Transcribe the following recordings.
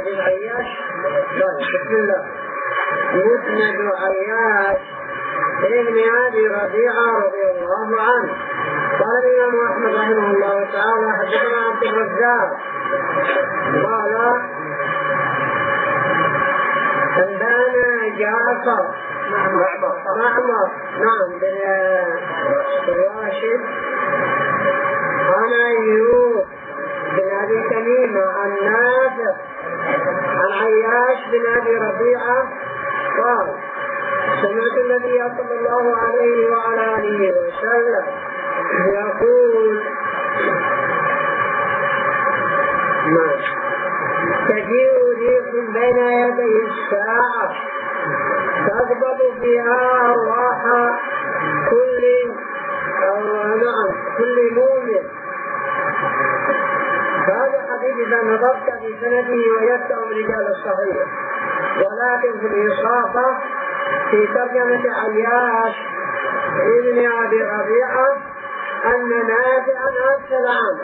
حديث عياش. بسم الله. مسند عياش ابن أبي ربيعة رضي الله عنه قال الإمام أحمد رحمه الله تعالى حدثنا عبد الرزاق قال أنبانا جعفر معمر نعم بن راشد عن أيوب بن أبي تميمة عن نافع عن عياش بن أبي ربيعة قال سمعت النبي صلى الله عليه وعلى آله وسلم يقول تجيء ريح بين يدي الساعة تقبض فيها أرواح كل مؤمن. هذا حديث إذا نظرت في سنده ويتهم رجال الصحيح، ولكن في الإصابة في ترجمة عياش ابن أبي ربيعة أن نافعا أرسل عنه.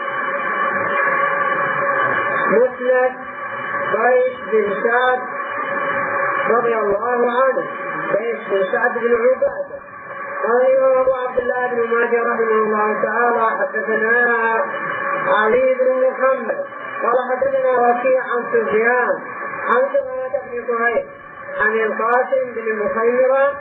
مسند قيس بن سعد رضي الله عنه، قيس بن سعد بن عبادة قال أبو عبد الله بن ماجه رحمه الله تعالى حدثنا علي بن محمد قال حدثنا وكيع عن سفيان عن سمرة بن كهيل عن القاسم بن مخيرة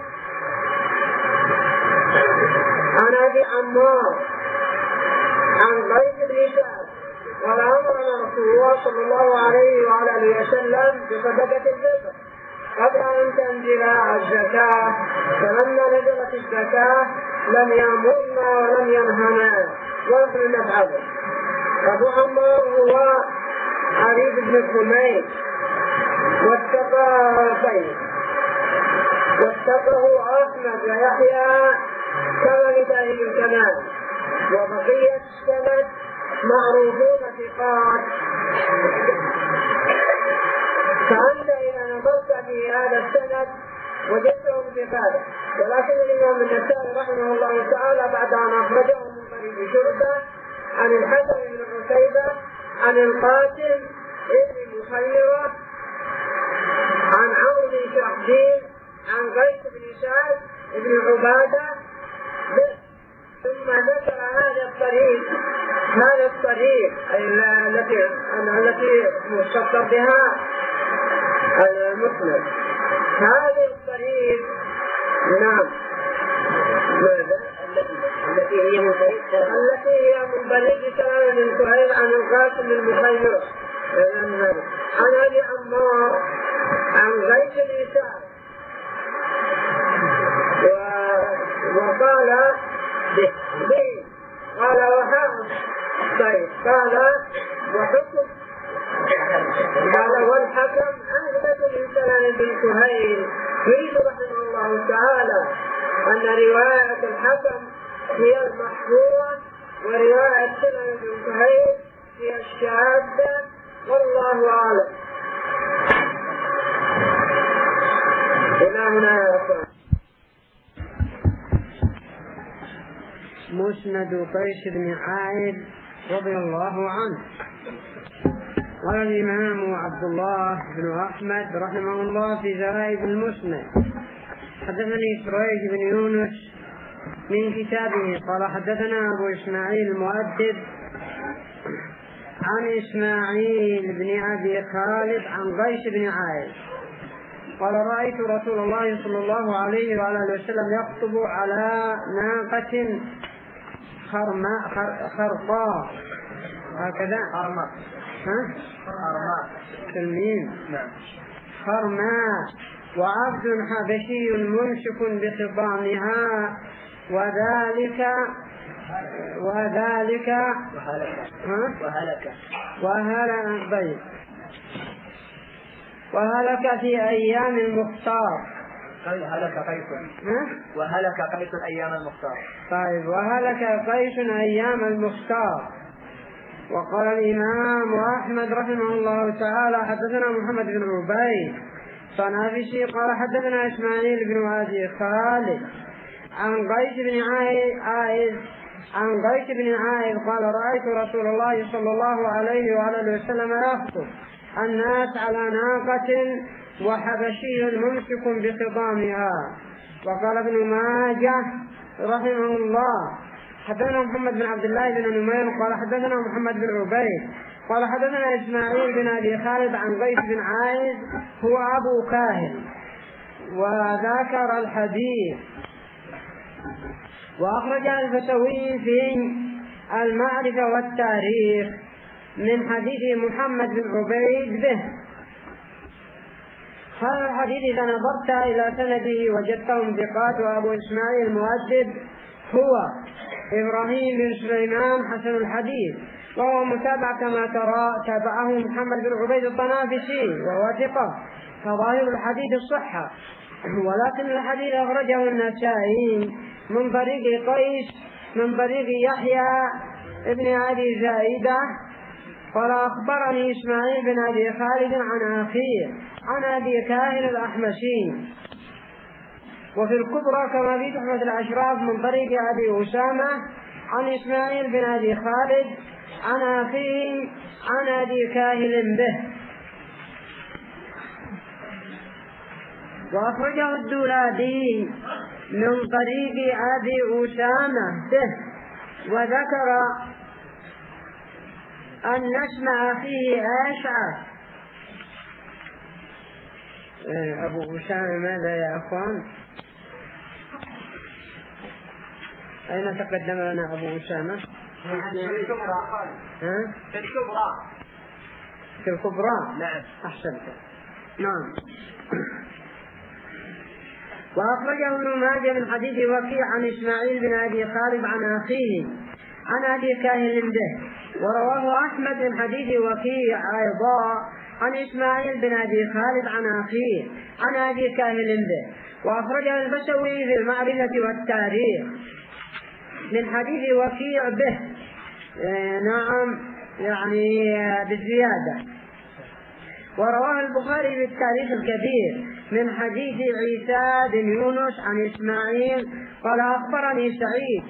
عن أبي عمار عن قيس بن سعد قال أمرنا رسول الله صلى الله عليه وعلى آله وسلم بصدقة الفطر قبل أن تنزل الزكاة، فلما نزلت الزكاة لم يأمرنا ولم ينهنا ولم نفعله. أبو عمار هو عريض بن حميد واتقه أحمد ويحيى كما لدائم الكمال، وبقية السند معروفون ثقات. فأنت إذا نظرت في هذا السند وجدتهم ثقات، ولكن الإمام النسائي رحمه الله تعالى بعد أن أخرجه من طريق شعبة عن الحسن بن عتيبة عن القاسم بن مخيرة عن عمرو بن شرحبيل عن قيس بن سعد بن عبادة، ثم ذكر هذا الطريق التي مستقر بها المسند. هذه الطريق نعم التي هي من طريق سلام بن كهيل عن القاسم بن مخيرة عن أبي عمار عن قيس بن سعد وقال قال وحكم قال والحكم أثبت من سلام بن كهيل يريد رحمه الله تعالى أن رواية الحكم هي المحفوظة ورواية سلام بن كهيل هي الشاذة، والله أعلم. إلى هنا يا أخوان. مسند قيس بن عائد رضي الله عنه. قال الإمام عبد الله بن أحمد رحمه الله في زرائب المسند حدثني سريج بن يونس من كتابه قال حدثنا أبو إسماعيل المؤدب عن إسماعيل بن أبي خالد عن قيس بن عائد قال رأيت رسول الله صلى الله عليه وعلى آله وسلم يخطب على ناقة خرقاء هكذا خرماء وعبد حبشي ممسك بخطامها وهلك في أيام المختار. وهلك قيس أيام المختار. طيب وهلك قيس أيام المختار. وقال الإمام أحمد رحمه الله تعالى حدثنا محمد بن عبيد صنافسي قال حدثنا إسماعيل بن أبي خالد عن قيس بن عائد قال رأيت رسول الله صلى الله عليه وعلى آله وسلم يخطب الناس على ناقة وحبشي ممسك بخضامها. وقال ابن ماجه رحمه الله حدثنا محمد بن عبد الله بن نمير قال حدثنا محمد بن عبيد قال حدثنا إسماعيل بن أبي خالد عن قيس بن عائذ هو أبو كاهل وذكر الحديث. وأخرج الفتوي في المعرفة والتاريخ من حديث محمد بن عبيد به. هذا الحديث إذا نظرت إلى سنده وجدتهم ثقات. وأبو إسماعيل المؤدب هو إبراهيم بن سليمان حسن الحديث وهو متابع كما ترى، تابعه محمد بن عبيد الطنافسي وهو ثقة، فظاهر الحديث الصحة. ولكن الحديث أخرجه النسائي من طريق قيس من طريق يحيى ابن أبي زائدة قال أخبرني إسماعيل بن أبي خالد عن أخيه عن أبي كاهل الأحمسي. وفي الكبرى كما في تحفة الأشراف من طريق أبي أسامة عن إسماعيل بن أبي خالد عن أخيه عن أبي كاهل به. وأخرجه الدولابي من طريق أبي أسامة به وذكر أن اسم أخيه أشعث. أبو أسامة ماذا يا أخوان؟ أين تقدم لنا أبو أسامة؟ في الكبرى. نعم أحسنت. نعم. وأخرجه ابن ماجه من حديث وكيع عن إسماعيل بن أبي خالد عن أخيه عن أبي كاهل به. ورواه أحمد من حديث وكيع أيضا عن إسماعيل بن أبي خالد عن أخيه عن أبي كاهل به. وأخرجه البسوي في المعرفة والتاريخ من حديث وكيع به نعم يعني بالزيادة. ورواه البخاري في التاريخ الكبير من حديث عيسى بن يونس عن إسماعيل قال أخبرني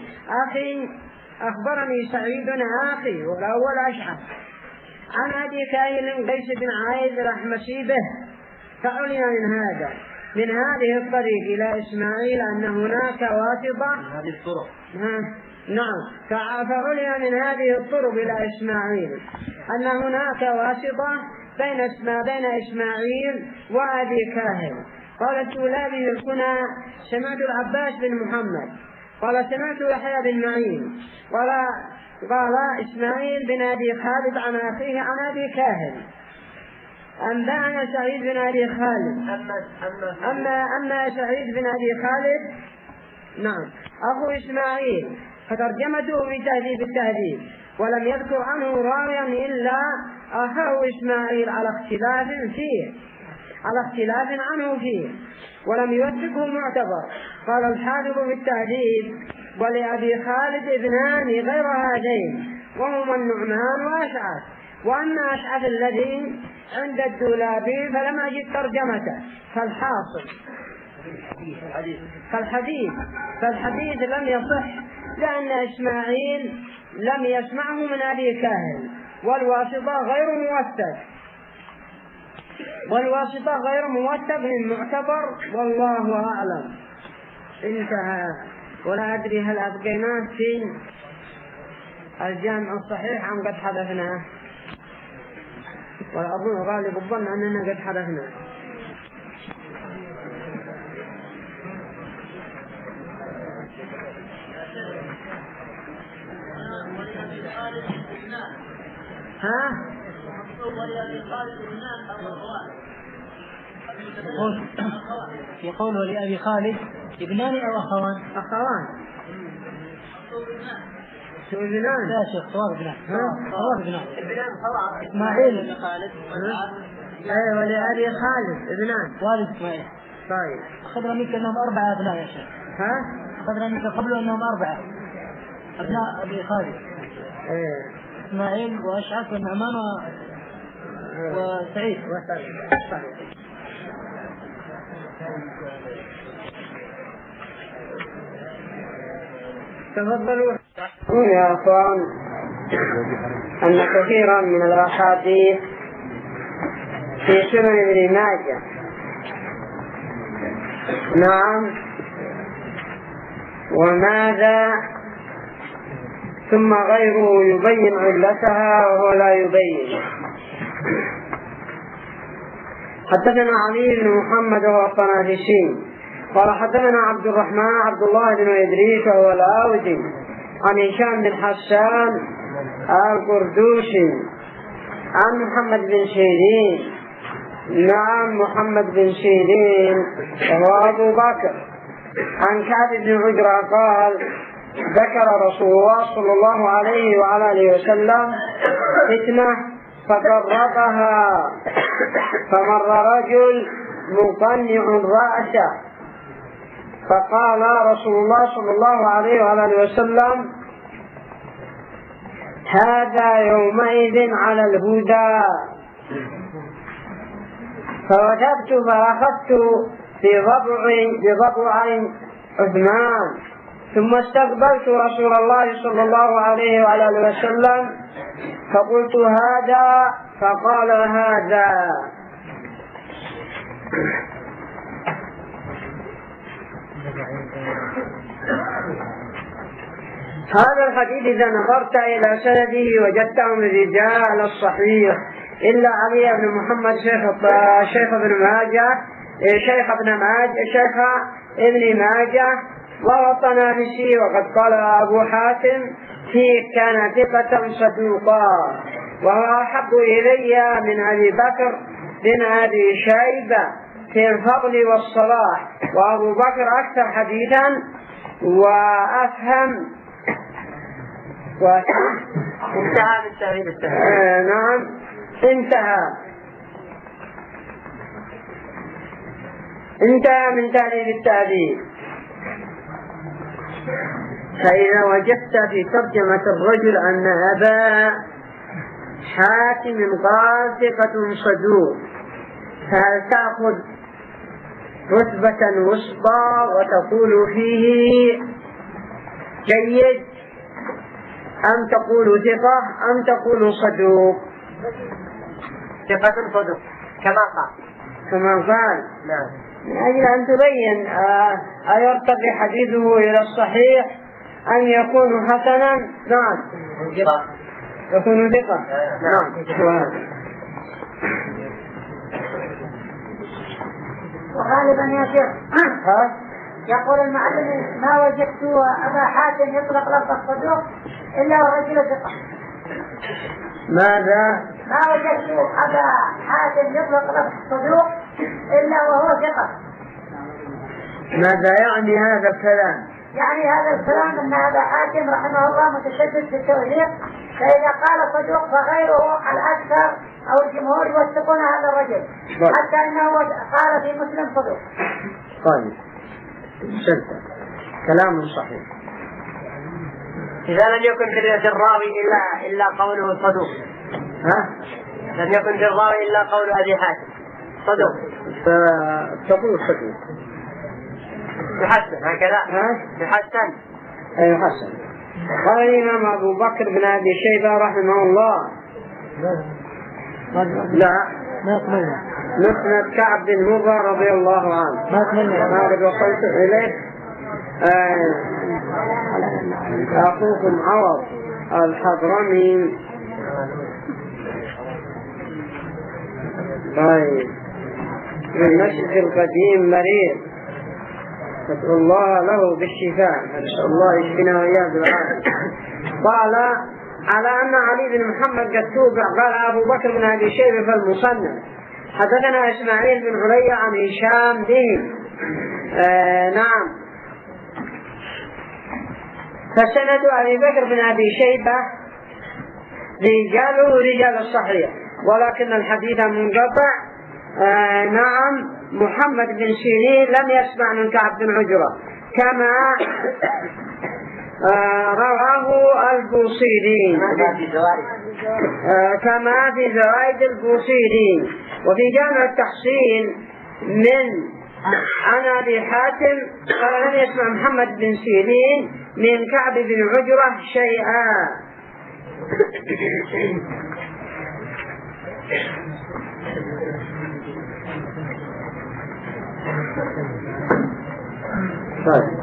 سعيد أخي والأول أشعث عن أبي كاهل قيس بن عائذ الأحمسي به. فعلم من هذه الطريق إلى إسماعيل أن هناك واسطة. هذه الطرق نعم. فعلم من هذه الطرق إلى إسماعيل أن هناك واسطة بين إسماعيل وأبي كاهل. قال الدولابي الكنى سمعت العباس بن محمد قال سمعت يحيى بن معين قال إسماعيل بن أبي خالد عن أخيه عن أبي كاهل. أنبأنا سعيد بن أبي خالد أما سعيد بن أبي خالد نعم أخو إسماعيل فترجمته في تهذيب التهذيب ولم يذكر عنه راويا إلا أخاه إسماعيل على اختلاف عنه فيه ولم يوثقه معتبر. قال الحافظ في التهذيب ولأبي خالد ابنان غير هذين وهما النعمان وأشعث. وأما أشعث الذي عند الدولابي فلم أجد ترجمته. فالحديث لم يصح لأن إسماعيل لم يسمعه من أبي كاهل والواسطة غير موثق من معتبر والله أعلم. انتهى. ولا أدري هل أبقيناه في الجامع الصحيح أم قد حدثناه، ولا أظن غالب الظن أننا قد حدثناه. يقول ولأبي خالد ابنان أو أخوان؟ ابنان. لا شيخ صواب ابنان. إسماعيل خالد. أي ولأبي خالد ابنان. والد إسماعيل. طيب. أخذنا منك أنهم 4 أبناء يا شيخ. أخذنا منك قبل أنهم 4 أبناء أبي خالد. إسماعيل وأشعث والنعمان وسعيد. تفضلوا. يا أخوان أن كثيرا من الأحاديث في سنن ابن ماجه. نعم. وماذا ثم غيره يبين علتها وهو لا يبين. حدثنا علي بن محمد وهو الطنافسي قال حدثنا عبد الرحمن عبد الله بن إدريس وهو الآودي عن هشام بن حسان القردوسي عن محمد بن سيرين. نعم محمد بن سيرين وهو أبو بكر عن كعب بن عجرة قال ذكر رسول الله صلى الله عليه وعلى آله وسلم فتنة فقربها فمر رجل مقنع رأسه فقال رسول الله صلى الله عليه وعلى آله وسلم هذا يومئذ على الهدى. فوجبت فأخذت بضبع عثمان ثم استقبلت رسول الله صلى الله عليه وعلى آله وسلم فقلت هذا فقال هذا. هذا الحديث إذا نظرت إلى سنده وجدته من رجال الصحيح إلا علي بن محمد شيخ ابن ماجه شيخ ابن ماجه وهو الطنافسي. وقد قال أبو حاتم فيه كان ثقة صدوقا وهو أحب إلي من أبي بكر بن أبي شيبة في الفضل والصلاح، وأبو بكر أكثر حديثا وأفهم. انتهى من تهذيب التهذيب. نعم انتهى من تهذيب التهذيب. فإذا وجدت في ترجمة الرجل أن أبا حاتم قال ثقة صدوق فهل تأخذ رتبة وسطى وتقول فيه جيد أم تقول ثقة أم تقول صدوق؟ ثقة صدوق كما قال. نعم. من أجل أن تبين أيرتقي حديثه إلى الصحيح أن يكون حسنا. نعم يكون ثقة. نعم. وغالبا يا شيخ يقول المعلم ما وجدت أبا حاتم يطلق لفظ الصدوق إلا ورجل ثقة. ماذا؟ ما وجدت أبا حاتم يطلق لفظ الصدوق إلا وهو ثقة. ماذا يعني هذا الكلام؟ يعني هذا الكلام أن أبا حاتم رحمه الله متشدد في التوثيق، فإذا قال صدوق فغيره الأكثر أو الجمهور يوثقون هذا الرجل حتى أنه قال في مسلم صدوق. طيب شدة كلام صحيح. إذا لم يكن في الراوي إلا قوله صدوق. لم يكن في الراوي إلا قول أبي حاتم صدوق فتقول صدوق يحسن هكذا. يحسن. أي يحسن. قال الإمام أبو بكر بن أبي شيبة رحمه الله لا مسند كعب بن مرة رضي الله عنه ما قد وصلت إليه. أخوكم عوض الحضرمي. طيب من مسجد القديم مريض نسأل الله له بالشفاء، نسأل الله يشفينا وإياه بالعافية. قال على أن علي بن محمد قد توبع. قال أبو بكر بن أبي شيبة في المصنف حدثنا إسماعيل بن علي عن هشام به. نعم. فسند أبي بكر بن أبي شيبة رجاله رجال الصحيح ولكن الحديث منقطع. نعم. محمد بن سيرين لم يسمع من كعب بن عجرة كما رواه البوصيري كما في زوائد البوصيري. وفي جامع التحصيل عن أبي حاتم قال لم يسمع محمد بن سيرين من كعب بن عجرة شيئا. طيب.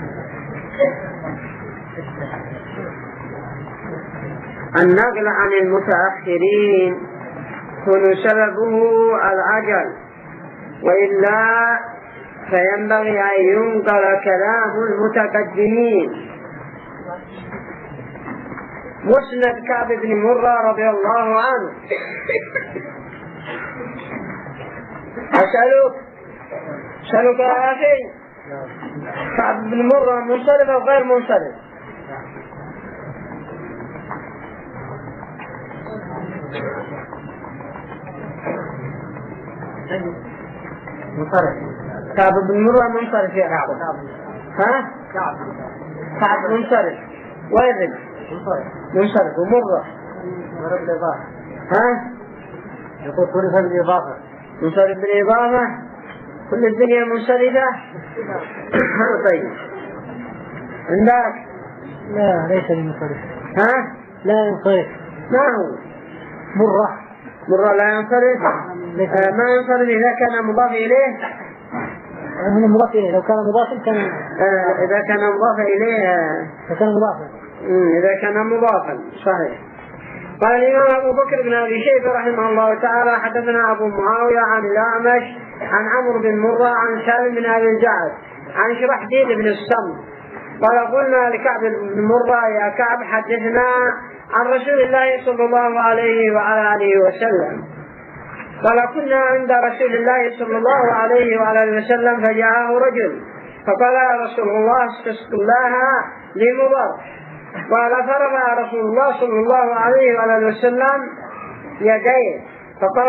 النقل عن المتأخرين كل سببه العجل، وإلا فينبغي أن ينقل كلام المتقدمين. مسند كعب بن مرة رضي الله عنه. أسألك يا أخي، كعب بن مرة منصرف أو غير منصرف؟ منصرف. كعب بن مرة منصرف يا كعب. ها؟ كعب منصرف. وين منصرف ومرة بالإضافة. ها؟ يقول منصرف بالإضافة. منصرف بالإضافة. كل الدنيا منصرفة. طيب. عندك؟ لا ليس منصرف. ها؟ لا ينصرف. ما هو؟ مرة لا ينصرف. ما ينصرف إذا كان مضاف إليه. هنا مضاف إليه. لو كان مضافا كان. إذا كان مضاف إليه. فكان مضافا. إذا كان مضافا صحيح. قال الإمام أبو بكر بن أبي شيبة رحمه الله تعالى حدثنا أبو معاوية عن الأعمش عن عمرو بن مرة عن سالم بن أبي الجعد عن شرحبيل بن الصمت قال قلنا لكعب بن مرة يا كعب حدثنا عن رسول الله صلى الله عليه وعلى آله وسلم. قال كنا عند رسول الله صلى الله عليه وعلى آله وسلم فجاءه رجل فقال يا رسول الله استسق الله لي مضر. قال فرفع رسول الله صلى الله عليه وعلى آله وسلم يديه فقال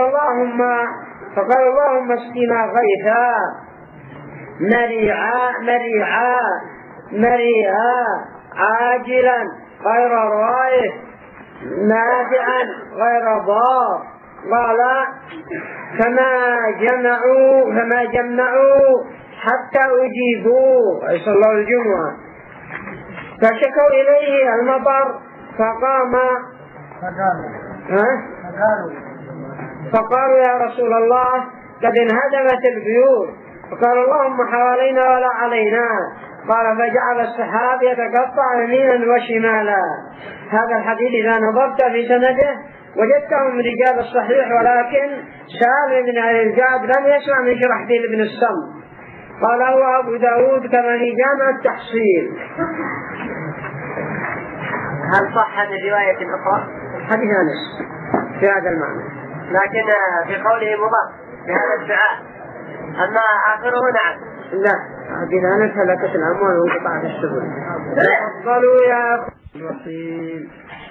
اللهم اسقنا غيثا مريعا عاجلا غير رائف نافعا غير ضار. قال فما جمعوا حتى أجيبوا أي صلوا الجمعة فشكوا إليه المطر فقالوا يا رسول الله قد انهدمت البيوت. فقال اللهم حوالينا ولا علينا. قال فجعل السحاب يتقطع يمينا وشمالا. هذا الحديث إذا نظرت في سنده وجدتهم رجال الصحيح، ولكن سالم بن أبي الجعد لم يسمع من شرحبيل بن الصمت. قال هو أبو داود كما في جامع التحصيل. هل صح هذه الرواية الأخرى؟ حديث أنس في هذا المعنى، لكن في قوله مضاف بهذا الدعاء، أما آخره نعم. لا حديث أنس هلكت الأموال وانقطعت السبل. قالوا يا رحيم.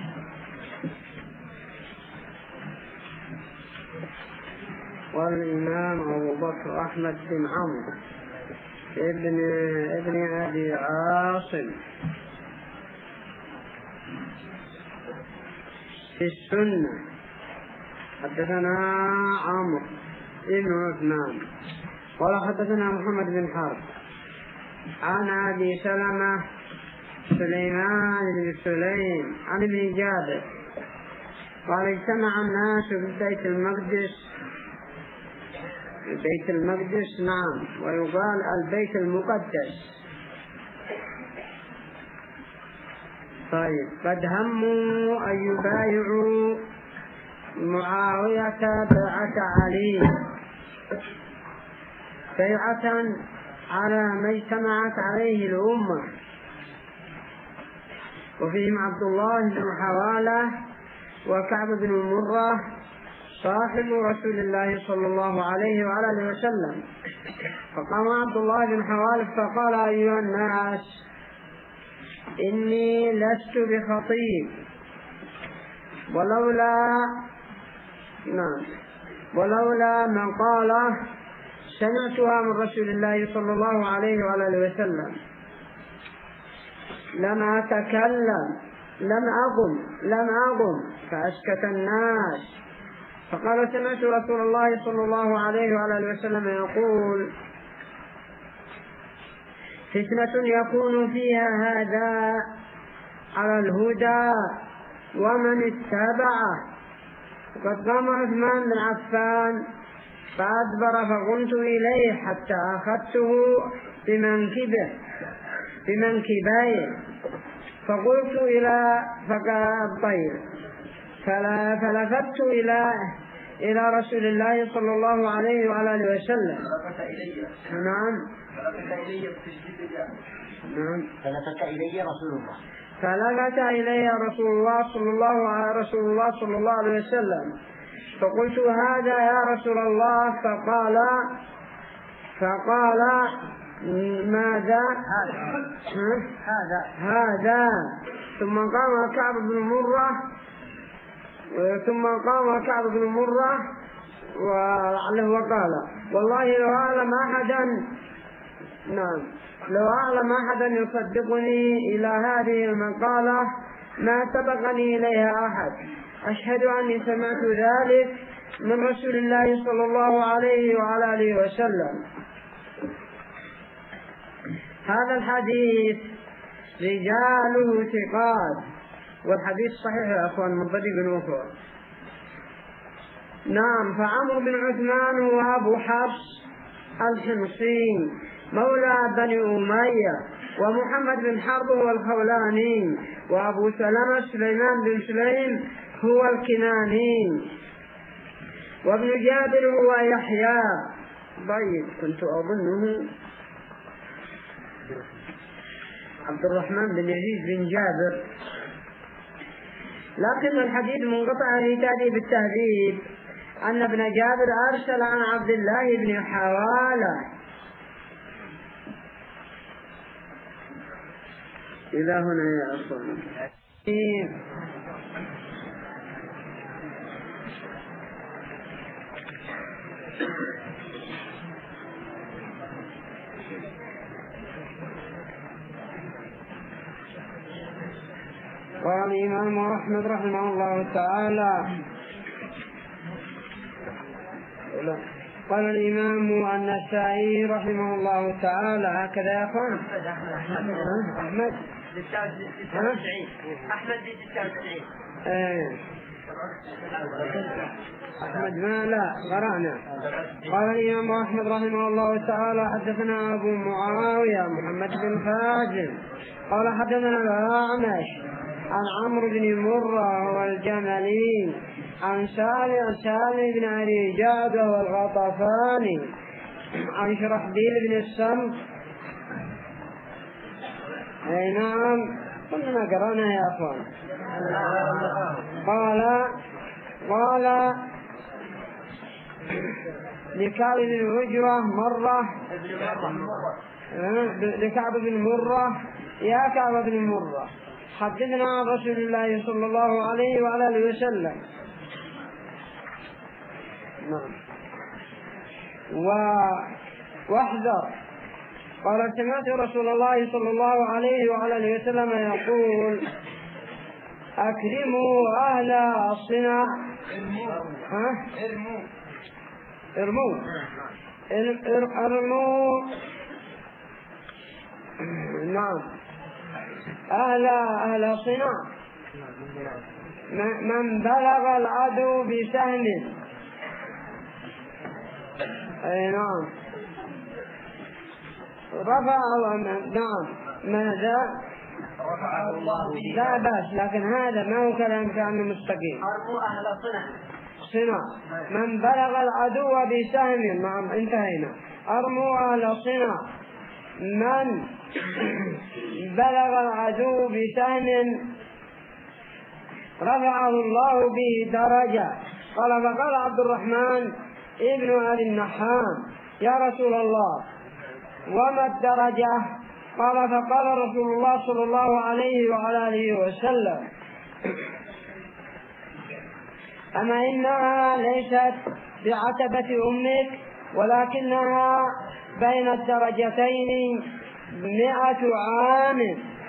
والإمام أبو بكر أحمد بن عمرو ابن أبي عاصم في السنة حدثنا عمرو بن عثمان قال حدثنا محمد بن حرب عن أبي سلمة سليمان بن سليم عن ابن جابر قال اجتمع الناس في بيت المقدس نعم، ويقال البيت المقدس. طيب قد هموا أن يبايعوا معاوية بيعة علي بيعة على ما اجتمعت عليه الأمة، وفيهم عبد الله بن حوالة وكعب بن مرة صاحب رسول الله صلى الله عليه وعلى آله وسلم. فقام عبد الله بن حوالة فقال أيها الناس إني لست بخطيب ولولا من قال سمعتها من رسول الله صلى الله عليه وعلى آله وسلم لم أتكلم لم أقم فأسكت الناس. فقال سمعت رسول الله صلى الله عليه وعلى آله وسلم يقول فتنة يكون فيها هذا على الهدى ومن اتبعه. وقد قام عثمان بن عفان فأدبر فقمت إليه حتى أخذته بمنكبيه فقلت فقال الطير فلفت إلى رسول الله صلى الله عليه وعلى آله وسلم. نعم. فلفت إلي رسول الله. فلفت إلي رسول الله صلى الله عليه وسلم فقلت هذا يا رسول الله. فقال ماذا؟ هذا. ثم قام كعب بن مرة ولعله وقال والله لو أعلم أحدا يصدقني إلى هذه المقالة ما سبقني إليها أحد. أشهد أني سمعت ذلك من رسول الله صلى الله عليه وعلى آله وسلم. هذا الحديث رجاله ثقات، والحديث صحيح يا أخوان من طريق أخرى. نعم. فعمرو بن عثمان هو أبو حفص الحمصي مولى بني أمية، ومحمد بن حرب هو الخولاني، وأبو سلمة سليمان بن سليم هو الكناني، وابن جابر هو يحيى. طيب كنت أظنه عبد الرحمن بن يزيد بن جابر، لكن الحديث منقطع في تهذيب التهذيب أن ابن جابر أرسل عن عبد الله بن حوالة. إلى هنا يا أخوان. قال الإمام أحمد رحمه الله تعالى قال الإمام النسائي رحمه الله تعالى هكذا يا أخوان. أحمد أحمد ما لا قرأنا. قال الإمام أحمد رحمه الله تعالى حدثنا أبو معاوية محمد بن فاجر قال حدثنا الأعمش عن عمرو بن مرة والجملي عن سالم بن أبي جعد والغطفاني عن شرحبيل بن السمت. أي نعم كلنا قرأنا يا أخوان. قال لكعب بن عجرة مرة لكعب بن مرة يا كعب بن مرة حدثنا عن رسول الله صلى الله عليه وعلى آله وسلم. نعم. واحذر. قال سمعت رسول الله صلى الله عليه وعلى آله وسلم يقول أكرموا أهل الصنع. ارموا. نعم. أهل الصنع من بلغ العدو بسهم. أي نعم. رفع الله. نعم. ماذا؟ رفعه الله به. لا بأس، لكن هذا ما هو كلام كأنه مستقيم. أرموا أهل صنع من بلغ العدو بسهم. نعم انتهينا. أرموا أهل صنع من بلغ العدو بسهم رفعه الله به درجة. فقال عبد الرحمن ابن أبي النحام يا رسول الله وما الدرجة؟ فقال رسول الله صلى الله عليه وعلى آله وسلم أما إنها ليست بعتبة أمك ولكنها بين الدرجتين 100 عام.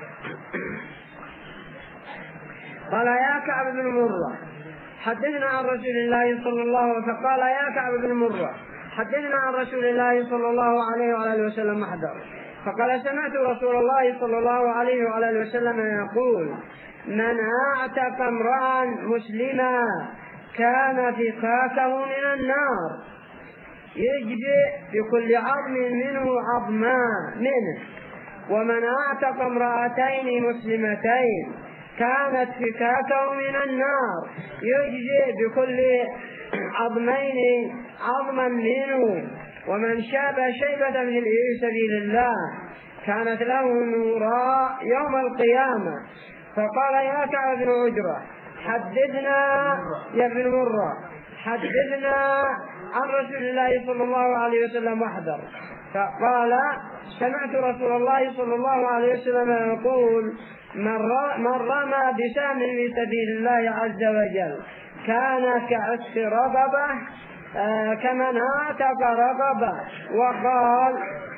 قال يا كعب بن مرة حدثنا عن رسول الله صلى الله عليه وسلم. فقال يا كعب بن مرة حدثنا عن رسول الله صلى الله عليه وعلى آله وسلم محضر. فقال سمعت رسول الله صلى الله عليه وعلى آله وسلم يقول من أعتق امرأ مسلما كان فكاكه من النار. يجزئ بكل عظم منه عظمان منه. ومن اعتق امرأتين مسلمتين كانت فكاكه من النار يجزئ بكل عظمين عظما منه. ومن شاب شيبة في سبيل الله كانت له نورا يوم القيامة. فقال يا كعب بن عجرة حدثنا يا ابن مرة حدثنا عن رسول الله صلى الله عليه وسلم واحذر. فقال سمعت رسول الله صلى الله عليه وسلم يقول من رمى بسهم في سبيل الله عز وجل كان كعتق رقبة كمن اعتق رقبة. وقال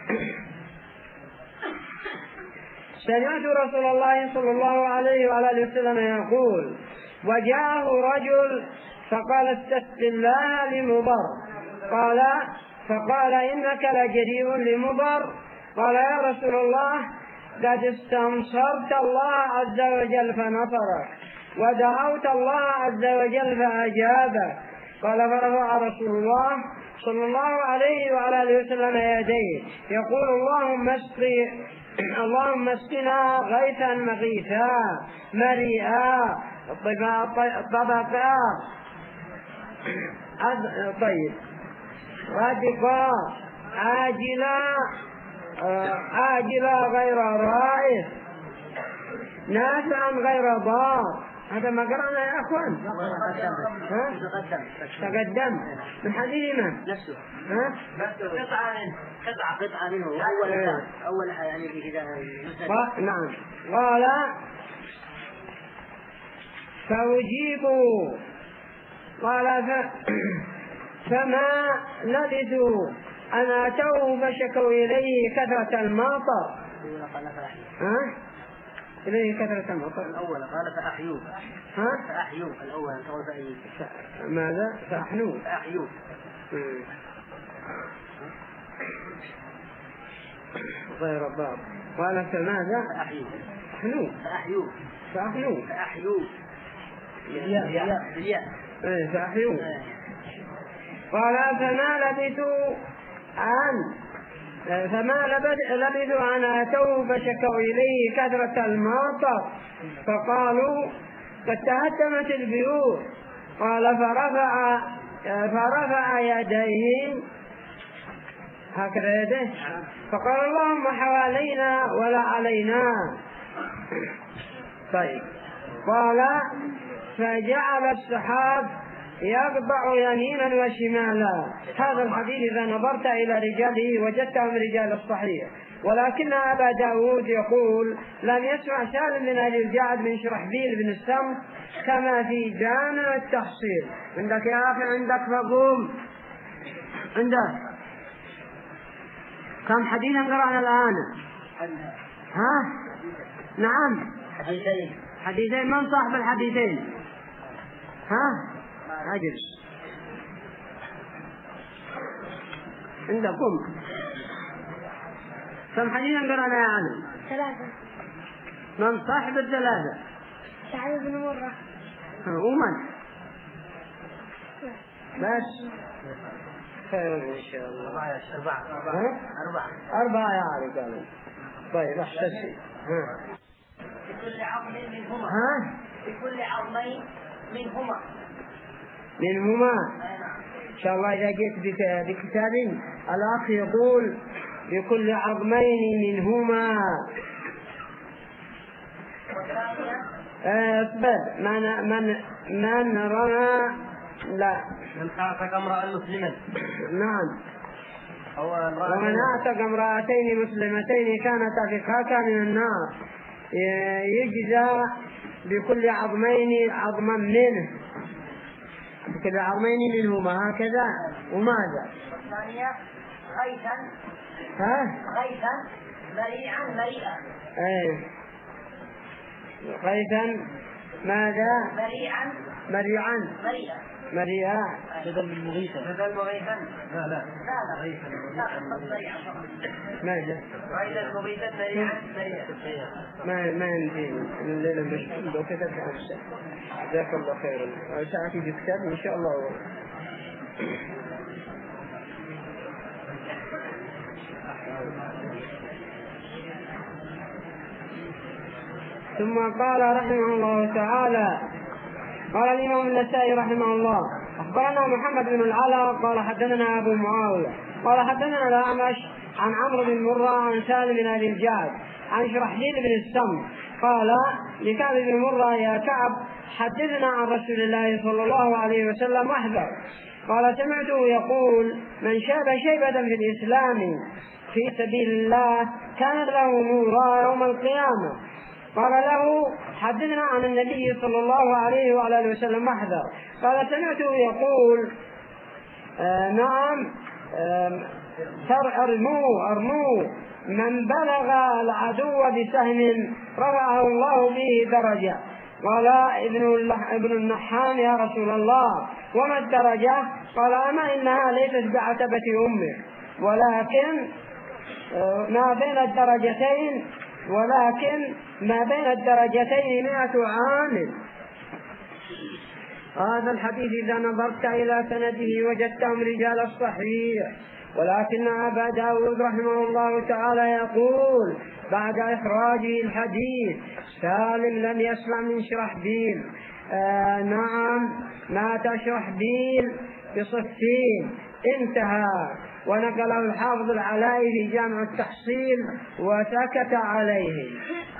سمعت رسول الله صلى الله عليه وآله وسلم يقول وجاءه رجل فقال استسق الله لمضر فقال إنك لجريء لمضر. قال يا رسول الله قد استنصرت الله عز وجل فنصرك ودعوت الله عز وجل فأجابك. قال فرفع رسول الله صلى الله عليه وعلى اله وسلم يديه يقول اللهم اسقنا غيثا مغيثا مريئا طبقا طيب رادقا عاجلا غير رائف نافعا غير ضار. هذا ما قرأنا يا أخوان. تقدم من حديث من نفسه قطعة منه أول يعني في كذا. نعم. قال فأجيبوا قال فما لبثوا أن أتوا فشكوا إليه كثرة المطر. إليه كثرة المطر. الأول قال فأحيوه. فأحيوه الأول قال فأحيوه. ماذا؟ فأحيوه. غير الضار. قال فماذا؟ فأحيوه. فأحيوه. قال فما لبثوا أن أتوا فشكوا إليه كثرة المطر فقالوا قد تهدمت البيوت. قال فرفع يديه هكذا يده فقال اللهم حوالينا ولا علينا. طيب قال فجعل السحاب يقطع يمينا وشمالا. هذا الحديث إذا نظرت إلى رجاله وجدته من رجال الصحيح. ولكن أبا داود يقول لم يسمع سالم بن أبي الجعد من شرحبيل بن السمت كما في جامع التحصيل. عندك يا أخي عندك فقوم عندك كم حديثا قرأنا الآن؟ نعم حديثين. من صاحب الحديثين؟ أجلس عندكم كم حديثا قرأنا يا عالم؟ 3. من صاحب الثلاثة؟ سعيد بن مرة. ومن؟ بس خير إن شاء الله. 4 يا رجال. طيب أحسن. بكل عظم منهما. بكل عظمين منهما. إن شاء الله إذا جئت بكتاب الأخ يقول بكل عظمين منهما. أثبت من رمى لا من اعتق امرأة مسلمة. نعم. ومن اعتق امرأتين مسلمتين كانتا فكاكا من النار يجزى بكل عظمين عظما منه. بكل عظمين منهما هكذا. وماذا؟ والثانية غيثا مريئا. غيثا ماذا؟ مريئا. بدل مغيثا. لا ماذا؟ غيثا مغيثا مريئا. ما ينتهي من الليلة المشهور لو كتبت عن جزاك الله خيرا. ساعتي في كتاب إن شاء الله. ثم قال رحمه الله تعالى: قال الإمام النسائي رحمه الله: أخبرنا محمد بن العلاء قال حدثنا أبو معاوية قال حدثنا الأعمش عن عمرو بن مرة عن سالم بن أبي الجعد عن شرحبيل بن السم قال لكعب بن مرة: يا كعب حدثنا عن رسول الله صلى الله عليه وسلم واحذر. قال: سمعته يقول: من شاب شيبة في الإسلام في سبيل الله كان له نورا يوم القيامة. قال له: حدثنا عن النبي صلى الله عليه وعلى وسلم واحذر. قال: سمعته يقول: نعم، أرموا من بلغ العدو بسهم رفعه الله به درجة. قال ابن النحام: يا رسول الله وما الدرجة؟ قال: أما إنها ليست بعتبة أمه ولكن ما بين الدرجتين 100 عام. هذا الحديث إذا نظرت إلى سنده وجدتهم رجال الصحيح، ولكن أبا داود رحمه الله تعالى يقول بعد إخراجه الحديث: سالم لم يسمع من شرحبيل. نعم، مات شرحبيل بصفين، انتهى. ونقله الحافظ العلائي في جامع التحصيل وسكت عليه.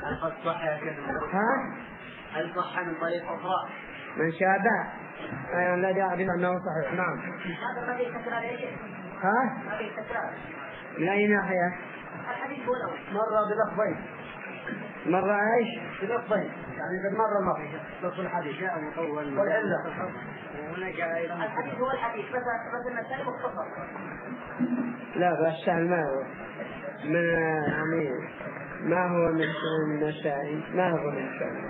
هل صح من طريق أخرى؟ من شابه لا يعرف أنه صحيح. نعم. من أي ناحية؟ مرة بلفظين. مرة إيش؟ بلفظين، يعني قد مرة ما في لفظ الحديث جاء مطول والعلة. الحديث هو الحديث بس المسائل مختصر. لا بس ما هو من يعني ما هو من النسائي، ما هو من النسائي.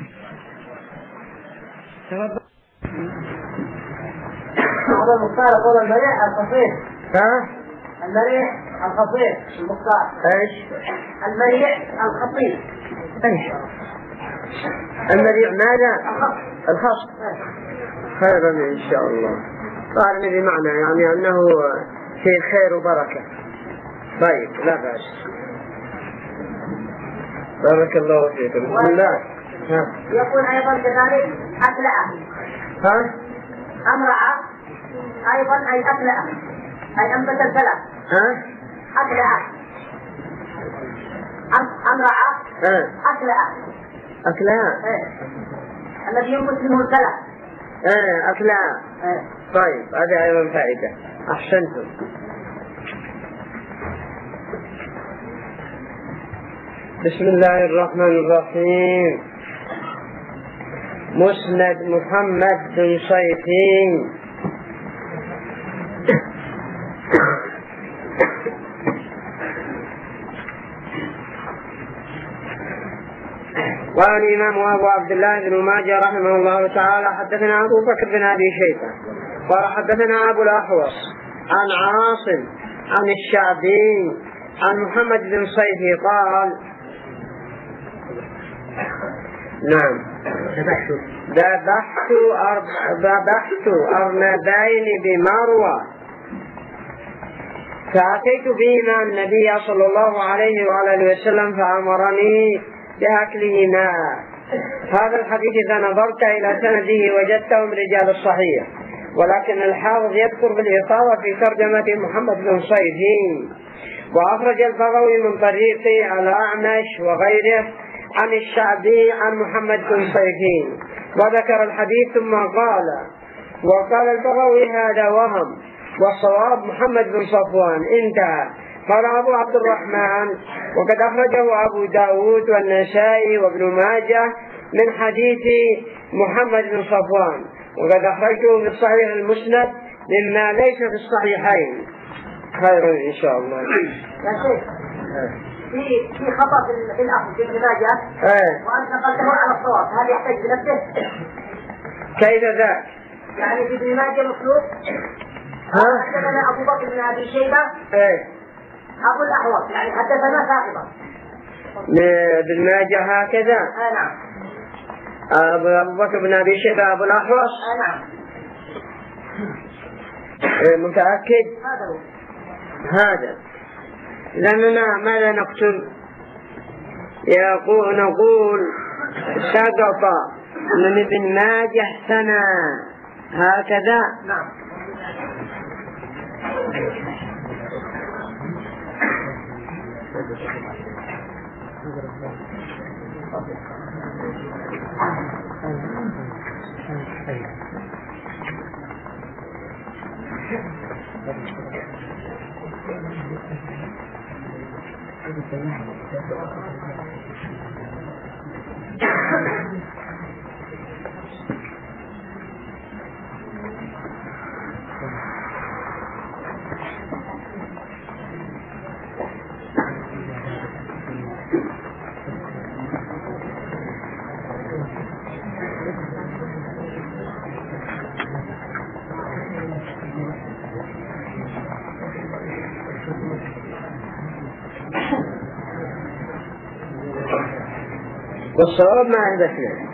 هذا المختار قول المريح الخفيف. ها؟ المريح الخفيف المختار. ايش؟ المريح الخفيف. ايش؟ المريح ماذا؟ الخف. خيرا ان شاء الله. قال لي بمعنى يعني انه فيه خير وبركة. طيب لا بأس. بارك الله فيكم. بسم الله. يكون أيضا كذلك أكلأ. ها؟ أمرأة أيضا أي أكلأ أي أنبت الفلك. ها؟ أكلأ. أمرأة أكلأ. أكلأ. الذي ينبت منه الفلك. أكلأ. طيب هذا أيضا فائدة. أحسنتم. بسم الله الرحمن الرحيم. مسند محمد بن صيفين. قال الإمام أبو عبد الله بن ماجه رحمه الله تعالى: حدثنا أبو بكر بن أبي شيبة قال حدثنا أبو الأحوص عن عاصم عن الشعبي عن محمد بن صيفي قال: نعم، ذبحت أرنبين بمروى فأتيت بهما النبي صلى الله عليه وآله وسلم فأمرني بأكلهما. هذا الحديث إذا نظرت إلى سنده وجدتهم رجال الصحيح، ولكن الحافظ يذكر بالإصابة في ترجمة محمد بن صيفين. وأخرج البغوي من طريق الأعمش وغيره عن الشعبي عن محمد بن صيفين وذكر الحديث ثم وقال البغوي: هذا وهم، والصواب محمد بن صفوان، انتهى. قال أبو عبد الرحمن: وقد أخرجه أبو داود والنسائي وابن ماجه من حديث محمد بن صفوان، وقد أخرجته في الصحيح المسند مما ليس في الصحيحين. خير إن شاء الله. في خطأ في الأخذ في ابن ماجه وأنت نقلته على الصواب، هل يحتاج بنفسه؟ كيف ذاك؟ يعني في ابن ماجه مطلوب. حدثنا أبو بكر بن أبي شيبة أبو الأحوص، يعني حدثنا ساقطا. ابن ماجه هكذا؟ نعم. أبو بكر بن أبي شيبة أبو الأحوص؟ نعم. متأكد؟ هذا هو. هذا لأننا ماذا نكتب؟ نقول سقط من ابن ماجه سنة هكذا. نعم. والصواب ما أحدثنا.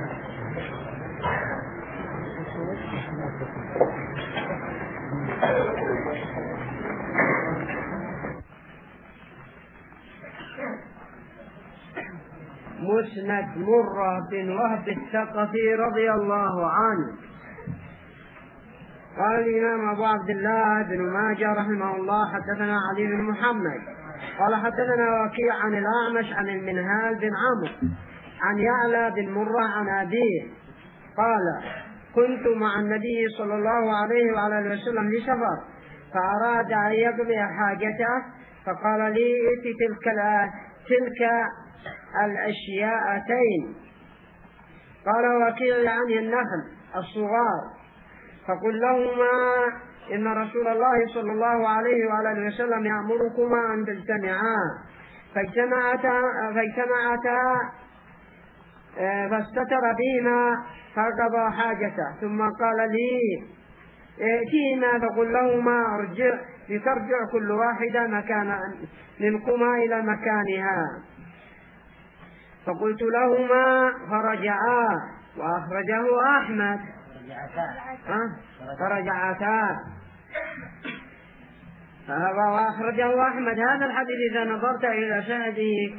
مسند مرة بن وهب الثقفي رضي الله عنه. قال الإمام أبو عبد الله بن ماجه رحمه الله حدثنا علي بن محمد قال حدثنا وكيع عن الأعمش عن المنهال بن عمرو عن يعلى بن مرة عن أبيه قال كنت مع النبي صلى الله عليه وعلى وسلم لسفر فأراد أن يقضي حاجته فقال لي ائت تلك الأشياءتين. قال وكيع يعني النخل الصغار فقل لهما إن رسول الله صلى الله عليه وعلى وسلم يأمركما أن تجتمعا. فاجتمعتا فاستتر بهما فقضى حاجته ثم قال لي ائتيهما فقل لهما لترجع كل واحدة منكما إلى مكانها. فقلت لهما فرجعا وأخرجه أحمد فرجعتا وأخرجه أحمد. هذا الحديث إذا نظرت إلى سنده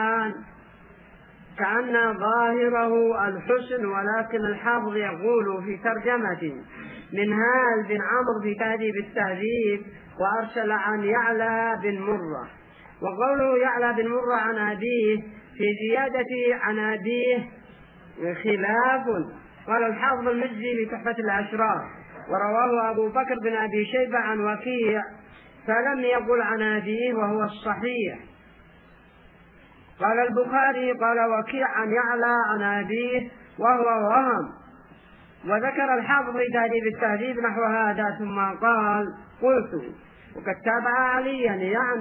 كأن ظاهره الحسن ولكن الحافظ يقول في ترجمة منهال بن عمرو في تهذيب التهذيب وأرسل عن يعلى بن مرة. وقوله يعلى بن مرة عن أبيه في زيادة عن أبيه خلاف. قال الحافظ المجزي لتحفة الأشراف ورواه أبو بكر بن أبي شيبة عن وكيع فلم يقل عن أبيه وهو الصحيح. قال البخاري قال وكيع عن يعلى عن أبيه وهو وهم. وذكر الحافظ في تهذيب التهذيب نحو هذا ثم قال قلت وقد تابع عليا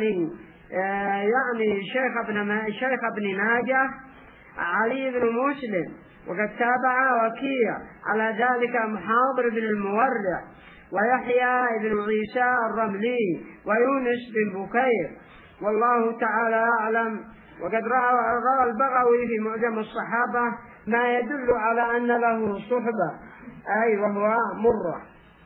يعني شيخ ابن ماجه علي بن مسلم وقد تابع وكيع على ذلك محاضر بن المورع ويحيى بن عيسى الرملي ويونس بن بكير والله تعالى أعلم. وقد روى البغوي في معجم الصحابة ما يدل على أن له صحبة أي وهو مرة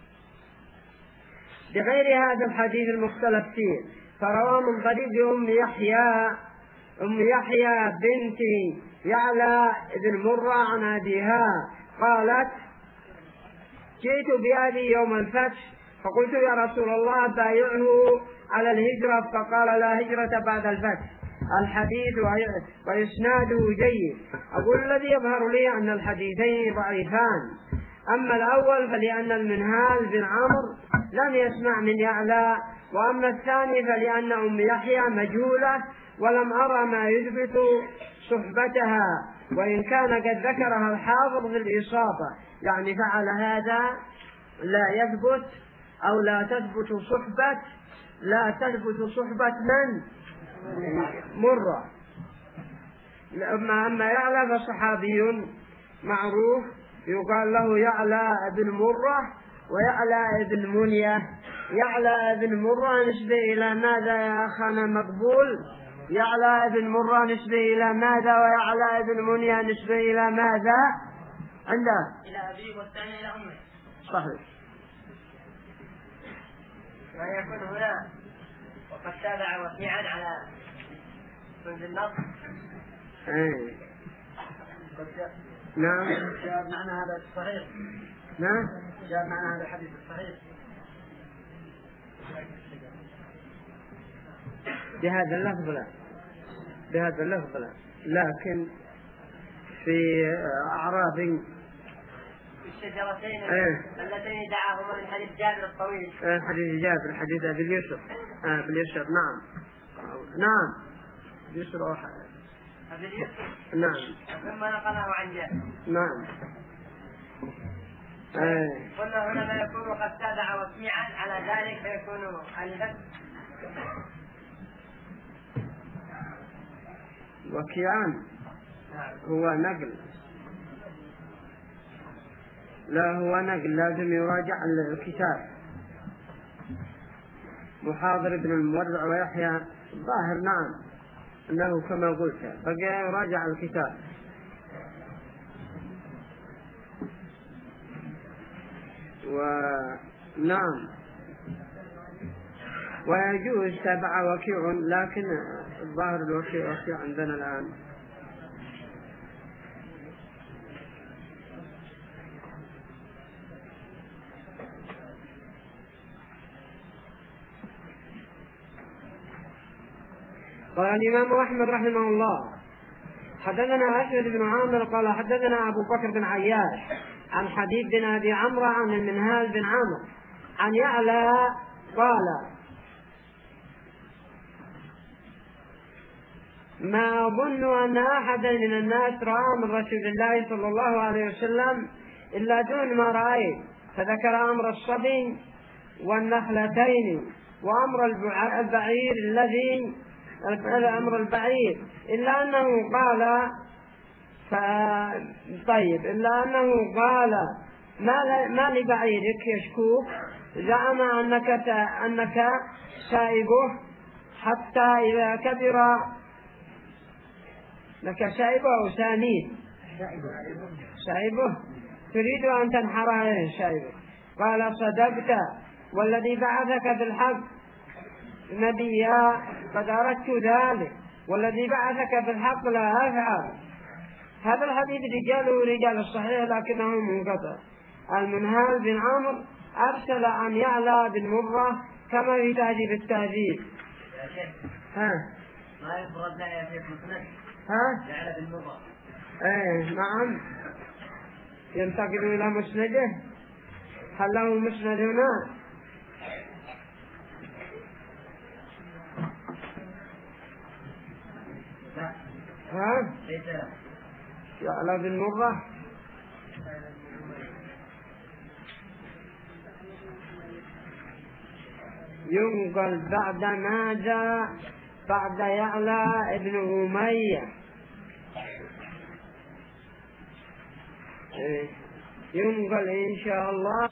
بغير هذا الحديث المختلف فيه. فروى من طريق أم يحيى بنت يعلى بن مرة عن أبيها قالت جئت بأبي يوم الفتح فقلت يا رسول الله بايعه على الهجرة فقال لا هجرة بعد الفتح. الحديث وإسناده جيد. أقول الذي يظهر لي أن الحديثين ضعيفان. أما الأول فلأن المنهال بن عمرو لم يسمع من يعلى وأما الثاني فلأن أم يحيى مجهولة ولم أرى ما يثبت صحبتها وإن كان قد ذكرها الحافظ في الإصابة يعني فعل هذا لا يثبت أو لا تثبت صحبة من مرة. أما يعلى فصحابي معروف يقال له يعلى بن مرة ويعلى بن منية. يعلى بن مرة نسبة إلى ماذا يا أخانا مقبول؟ يعلى بن مرة نسبة إلى ماذا ويعلى بن منية نسبة إلى ماذا؟ عنده إلى أبيه والثاني إلى أمه. صحيح. ويكون هنا وقد تابع وكيعا على منزل النص. نعم. جاء معنى هذا الصحيح. نعم. جاء معنى هذا الحديث الصحيح. بهذا اللفظ لا. بهذا اللفظ لا. لكن في أعراب الشجرتين اللتين دعاهما من حديث جابر الطويل. حديث جابر، حديث أبي اليسر. أبي اليسر نعم. نعم. يسر أبي اليسر. نعم. ثم نقله عن جابر. نعم. قلنا هنا ما يكون قد تابع وكيعا على ذلك فيكون البت. وكيعان هو نقل. لا هو نقل، لازم يراجع الكتاب. محاضر ابن المورع ويحيى الظاهر نعم انه كما قلت، بقى يراجع الكتاب. ونعم ويجوز تابع وكيع، لكن الظاهر الوكيع عندنا الآن. قال الإمام أحمد رحمه الله: حدثنا أسود بن عامر قال حدثنا أبو بكر بن عياش عن حبيب بن أبي عمرو عن المنهال بن عمرو عن يعلى قال: ما أظن أن أحدا من الناس رأى من رسول الله صلى الله عليه وسلم إلا دون ما رأيت، فذكر أمر الصبي والنخلتين وأمر البعير الذي أمر البعير، إلا أنه قال طيب إلا أنه قال ما لبعيرك يشكوك، زعم أنك سائبه حتى إذا كبر لك سائبه أو سانيه سائبه تريد أن تنحر عليه سائبه. قال: صدقت والذي بعثك بالحق نبيا قد أردت ذلك، والذي بعثك بالحق لا أفعل. هذا الحديث رجاله رجال الصحيح لكنه منقطع. المنهال بن عمرو أرسل عن يعلى بن مرة كما في تهذيب التهذيب. ما يفرد لا يا شيخ مسند. يعلى بن مرة. نعم. ينتقل إلى مسنده. هل له مسند هنا؟ يعلى بن مرة. ينقل بعد ماذا؟ بعد يعلى ابن أمية. ينقل إن شاء الله.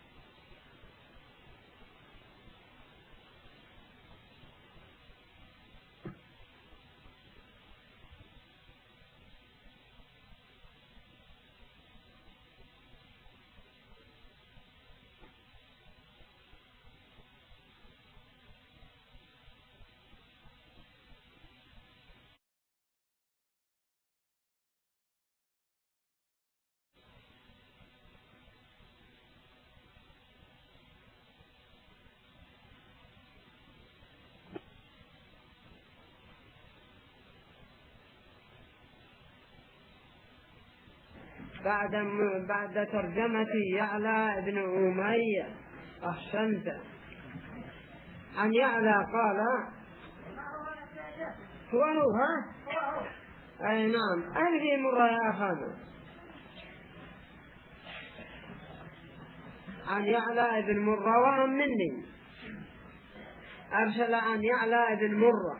بعد ترجمة يعلى ابن أمية. أحسنت. عن يعلى قال: هو أي نعم. أين في مرة يا أخانا؟ عن يعلى ابن مرة وهم مني. أرسل عن يعلى ابن مرة.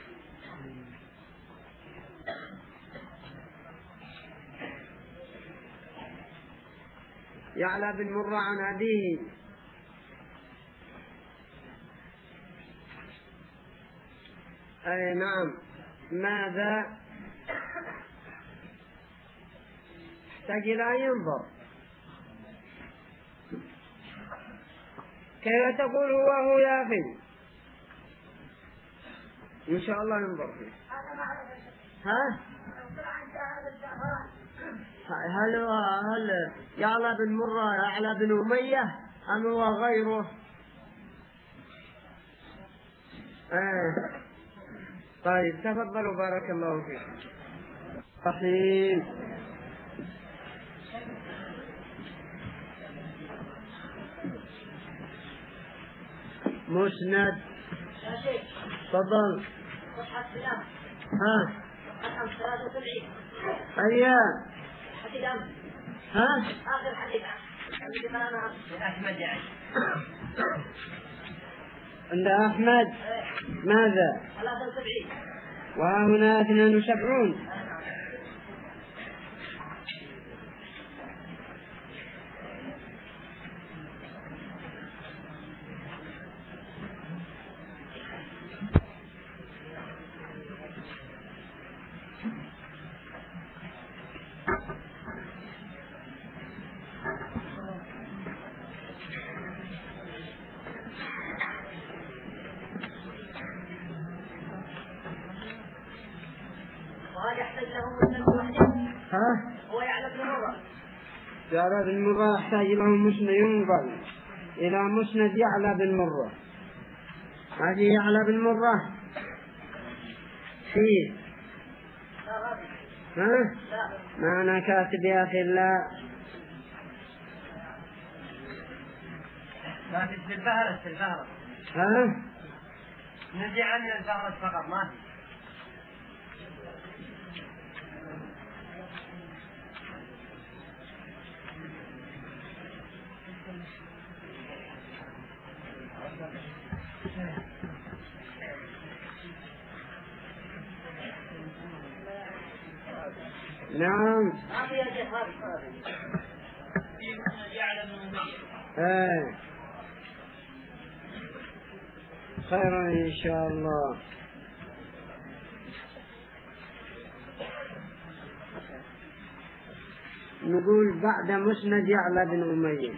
يعلى بن مرة عن أبيه. أي نعم. ماذا؟ يحتاج إلى أن ينظر. كيف تقول هو يا أخي؟ إن شاء الله ننظر فيه. ها؟ هل يعلى بن مرة يعلى بن أمية أم هو غيره؟ طيب تفضلوا بارك الله فيكم. رحيم. مسند. تفضل. ها. أيام. ها. آخر حديث أحمد يعني. عند أحمد ماذا؟ 73. وها هنا 72. ها؟ هو يعلى بن مرة. يعلى بن مرة يحتاج له مسند ينقل إلى مسند يعلى بن مرة. هذه يعلى بن مرة فيه. ها؟ ما أنا كاتب يا أخي لا. لكن في الفهرس. ها؟ نجي عن الفهرس فقط ما في. نعم. خيرا إن شاء الله. نقول بعد مسند يعلى بن أمية.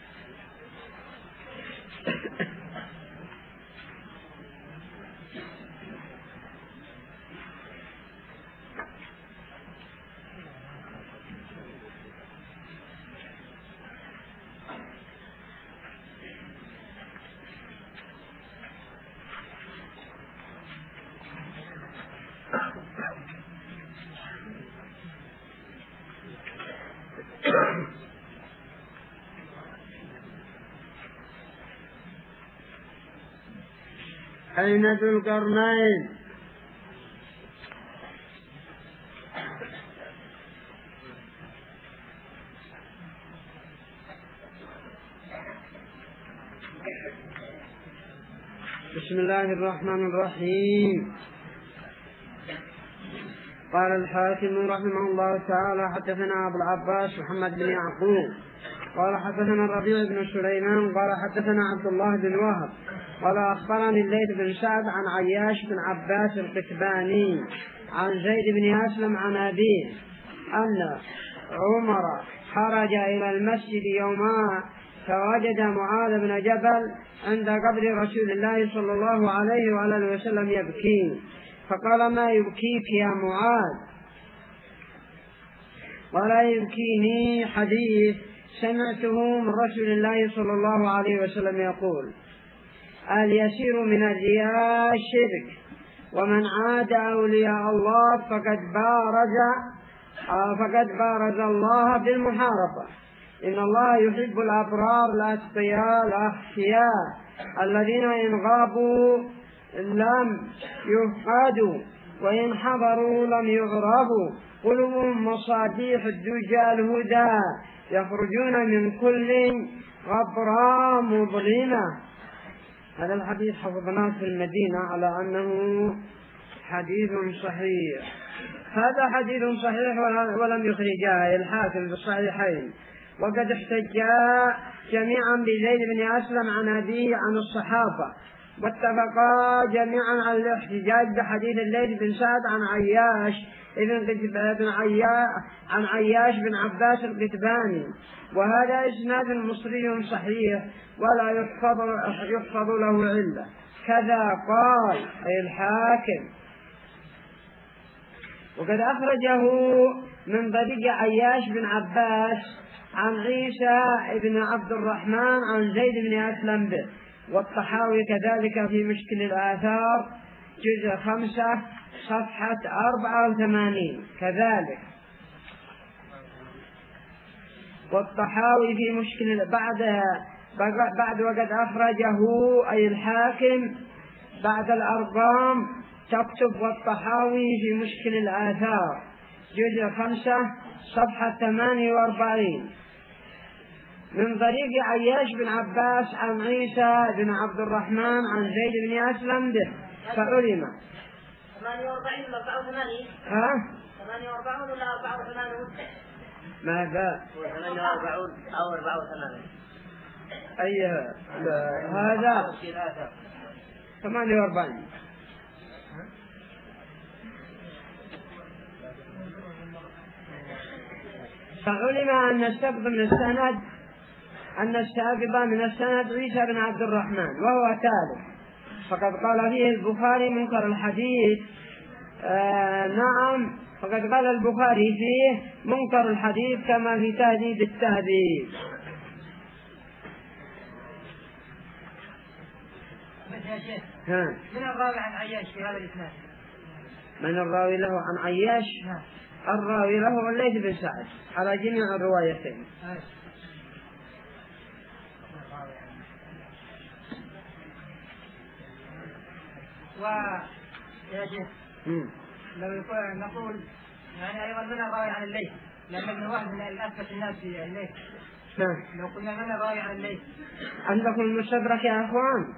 أين ذو القرنين؟ بسم الله الرحمن الرحيم. قال الحاكم رحمه الله تعالى حدثنا أبو العباس محمد بن يعقوب قال حدثنا الربيع بن سليمان قال حدثنا عبد الله بن وهب قال أخبرني الليث بن سعد عن عياش بن عباس القتباني عن زيد بن أسلم عن أبيه أن عمر خرج إلى المسجد يوما فوجد معاذ بن جبل عند قبر رسول الله صلى الله عليه وآله وسلم يبكي، فقال: ما يبكيك يا معاذ؟ قال: يبكيني حديث سمعته من رسول الله صلى الله عليه وسلم يقول: اليسير من الرياء الشرك، ومن عاد أولياء الله فقد بارز الله بالمحاربة. إن الله يحب الأبرار الأتقياء الأخفياء الذين إن غابوا لم يفقدوا وإن حضروا لم يغربوا، قلوبهم مصابيح الدجى الهدى، يخرجون من كل غبراء مظلمة. هذا الحديث حفظناه في المدينة على أنه حديث صحيح. هذا حديث صحيح ولم يخرجاه الحاكم في الصحيحين، وقد احتجا جميعا بزيد بن أسلم عن أبيه عن الصحابة، واتفقا جميعا على الاحتجاج بحديث الليث بن سعد عن عياش بن عباس القتباني، وهذا إسناد مصري صحيح ولا يحفظ له علة. كذا قال أي الحاكم. وقد أخرجه من طريق عياش بن عباس عن عيسى بن عبد الرحمن عن زيد بن أسلم به، والطحاوي كذلك في مشكل الآثار جزء 5 صفحة 84 كذلك. والطحاوي في مشكل بعد وقد أخرجه أي الحاكم بعد الأرقام تكتب والطحاوي في مشكل الآثار جزء 5 صفحة 48 من طريق عياش بن عباس عن عيسى بن عبد الرحمن عن زيد بن أسلم به فعلم. 48 ولا 84؟ ها؟ 48 ولا 84؟ ماذا؟ 48 أو 84. أي هذا 48. فعلم أن السابق من السند عيسى بن عبد الرحمن وهو ثالث، فقد قال فيه البخاري منكر الحديث. نعم، فقد قال البخاري فيه منكر الحديث كما في تهذيب التهذيب. من الراوي عن عياش في هذا الإسناد؟ من الراوي له عن عياش؟ الراوي له الليث بن سعد على جميع الروايتين. ويا شيخ لو نقول يعني أيضا من الراوي عن الليث، لأن ابن واحد من الأثبت الناس في الليث. لو قلنا من الراوي عن الليث. عندكم المستدرك يا أخوان؟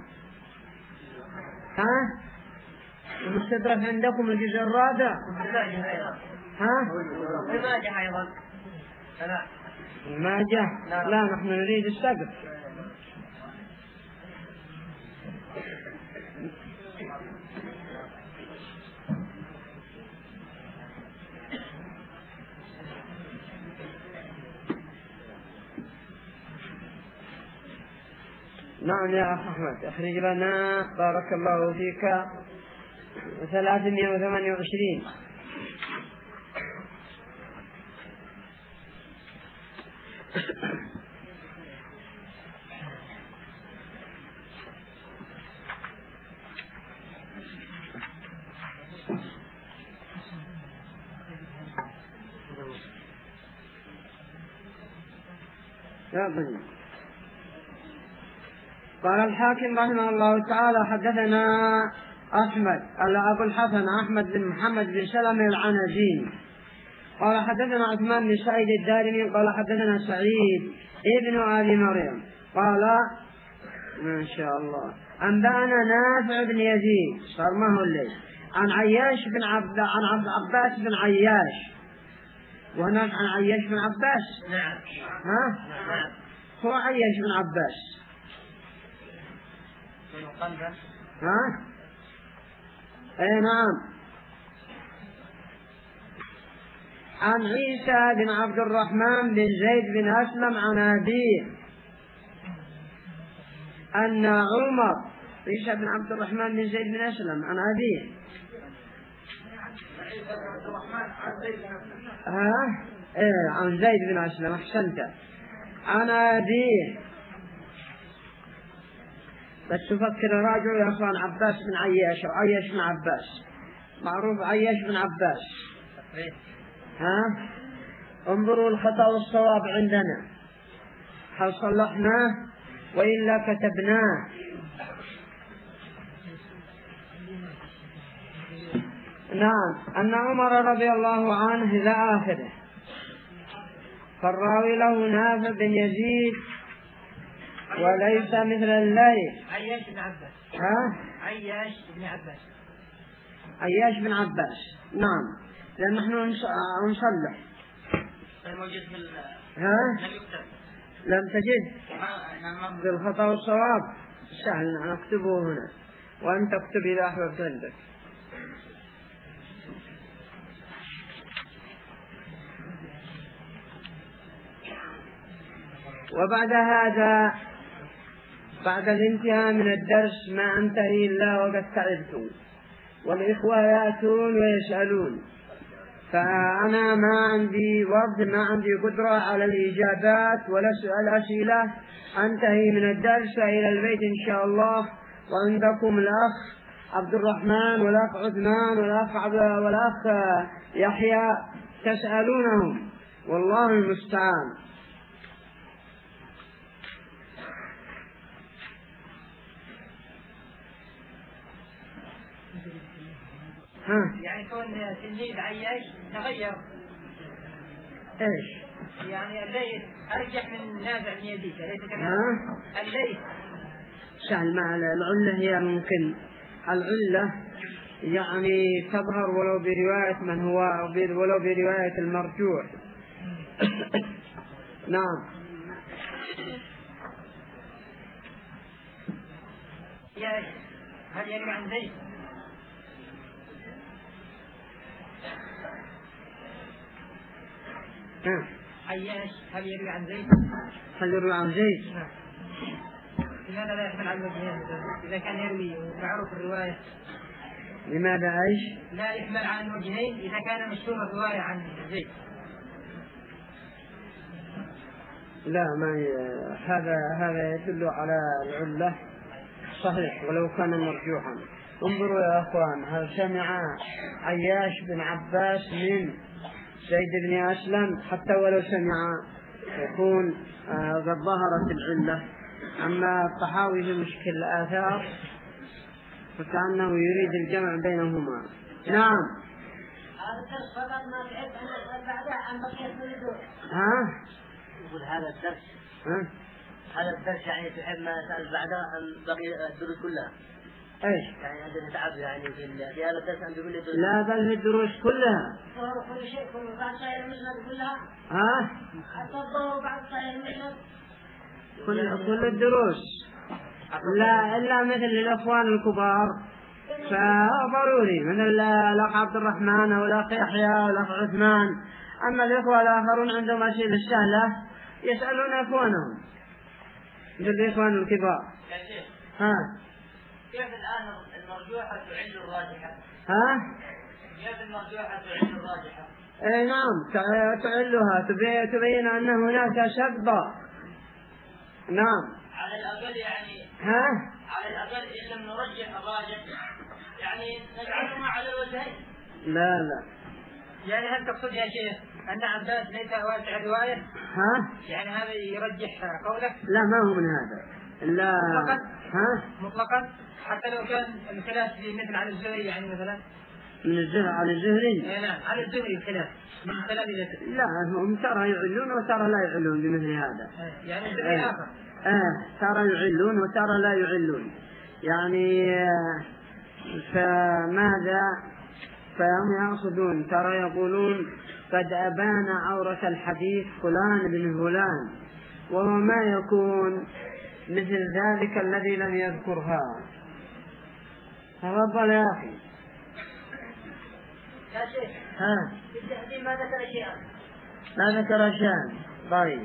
ها؟ المستدرك عندكم الجزء الرابع؟ ها؟ الماجه أيضا. الماجه؟ لا، نحن نريد السبب. نعم يا أخ أحمد، أخرج لنا بارك الله فيك 328. يا بني. قال الحاكم رحمه الله تعالى حدثنا أبو الحسن أحمد بن محمد بن سلمة العنزي قال حدثنا عثمان بن سعيد الدارمي قال حدثنا سعيد ابن أبي مريم قال ما شاء الله أنبأنا نافع بن يزيد صار ما هو الليل عن عياش بن عباس بن عياش. وهناك عن عياش بن عباس. نعم. ها؟ هو عياش بن عباس. ها؟ اي نعم. عن عيسى بن عبد الرحمن بن زيد بن أسلم عن أبيه أن عمر عيسى بن عبد الرحمن بن زيد بن أسلم عن أبيه عن زيد بن أسلم أحسنت عن أبيه. بس تفكر راجعوا يا أخوان عباس بن عياش وعياش بن عباس معروف عياش بن عباس. ها انظروا الخطأ والصواب عندنا هل صلحناه وإلا كتبناه. نعم أن عمر رضي الله عنه إلى آخره. فالراوي له نافع بن يزيد وليس مثل الليل. عياش بن عباس. ها؟ عياش بن عباس. عياش بن عباس. نعم لأن نحن نصلح. الموجود في ها؟ لم يكتب. لم تجد في الخطأ والصواب سهل نكتبه هنا وأنت اكتب إذا أحببت عندك. وبعد هذا بعد الانتهاء من الدرس ما أنتهي إلا وقد تعبت، والإخوة يأتون ويسألون، فأنا ما عندي وقت، ما عندي قدرة على الإجابات ولا الأسئلة. أنتهي من الدرس إلى البيت إن شاء الله، وعندكم الأخ عبد الرحمن والأخ عثمان والأخ يحيى تسألونهم، والله المستعان. يعني كون تلميذ عياش تغير ايش؟ يعني الليث ارجح من نافع بن يزيد، اليس كذلك؟ الليث سهل مع العلة، هي ممكن العلة يعني تظهر ولو برواية من هو ولو برواية المرجوح. نعم. هل يروي عن زيد؟ عياش هل يروي عن زيد؟ هل يروي عن زيد؟ لماذا لا يحمل على الوجهين إذا كان يروي معروف الرواية؟ لماذا ايش؟ لا يحمل على الوجهين إذا كان مشهور الرواية عن زيد. لا، ما هذا يدل على العلة صحيح ولو كان مرجوحا. انظروا يا أخوان، هل سمع عياش بن عباس من زيد بن أسلم؟ حتى ولو سمع يكون قد ظهرت العلة. أما الطحاوي في مشكل الآثار فكأنه يريد الجمع بينهما. نعم. هذا الدرس فقط ما تعب أن نسأل بعده عن بقية الدروس. يقول هذا الدرس يعني تحب ما نسأل بعده عن بقية الدروس كلها. ايش؟ يعني عندنا تعب يعني في هذا الدرس عند كل الدروس. لا، بل في الدروس كلها. كل شيء بعد صحيح المسند كلها. حتى الظهر بعد صحيح المسند. كل الدروس. لا إلا مثل الأخوان الكبار فضروري، مثل الأخ عبد الرحمن أو الأخ يحيى أو الأخ عثمان. أما الإخوة الآخرون عندهم أسئلة السهلة يسألون أخوانهم مثل الإخوان الكبار. كيف الآن المرجوحة تعل الراجحة؟ كيف المرجوحة تعل الراجحة؟ نعم، تعلها، تبين أن هناك شبه. نعم. على الأقل يعني على الأقل إن لم نرجح الراجح يعني نجعلهما على الوجهين. لا. يعني هل تقصد يا شيخ أن عباس ليس واسع رواية؟ يعني هذا يرجح قولك؟ لا، ما هو من هذا. لا. مطلقا حتى لو كان الخلاف في مثل على الزهري، يعني مثلا من الزهري على الزهري؟ نعم، على الزهري الخلاف من تلاميذه. لا، هم ترى يعلون وترى لا يعلون بمثل هذا. يعني الزهري آخر. ترى يعلون وترى لا يعلون، يعني فماذا؟ فهم يقصدون، ترى يقولون قد أبان عورة الحديث فلان بن فلان، وهو ما يكون مثل ذلك الذي لم يذكرها. تفضل يا أخي. يا شيخ في التهذيب ما ذكر شيئا. لا ذكر شيئا. طيب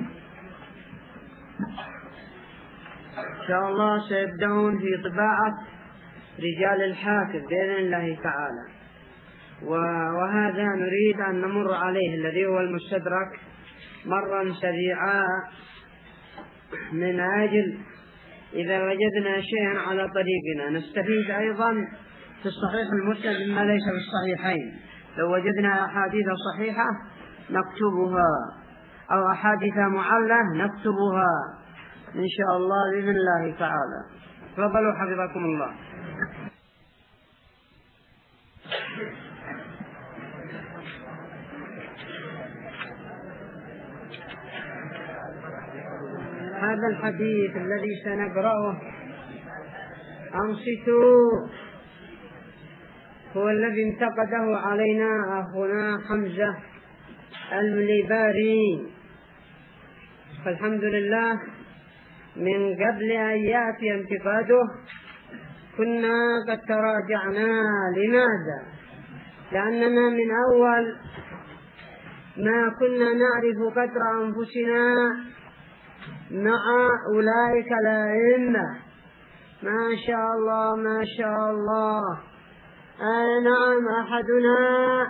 إن شاء الله سيبدأون في طباعة رجال الحافظ بإذن الله تعالى، وهذا نريد أن نمر عليه الذي هو المستدرك مرا سريعا، من أجل إذا وجدنا شيئا على طريقنا نستفيد أيضا في الصحيح المسند مما ليس في الصحيحين. لو وجدنا أحاديث صحيحة نكتبها أو أحاديث معلة نكتبها إن شاء الله بإذن الله تعالى. تفضلوا حفظكم الله. هذا الحديث الذي سنقرأه أنصتوا هو الذي انتقده علينا أخونا حمزة المليباري، فالحمد لله من قبل أن يأتي انتقاده كنا قد تراجعنا. لماذا؟ لأننا من أول ما كنا نعرف قدر أنفسنا مع أولئك الأئمة ما شاء الله ما شاء الله. نعم أحدنا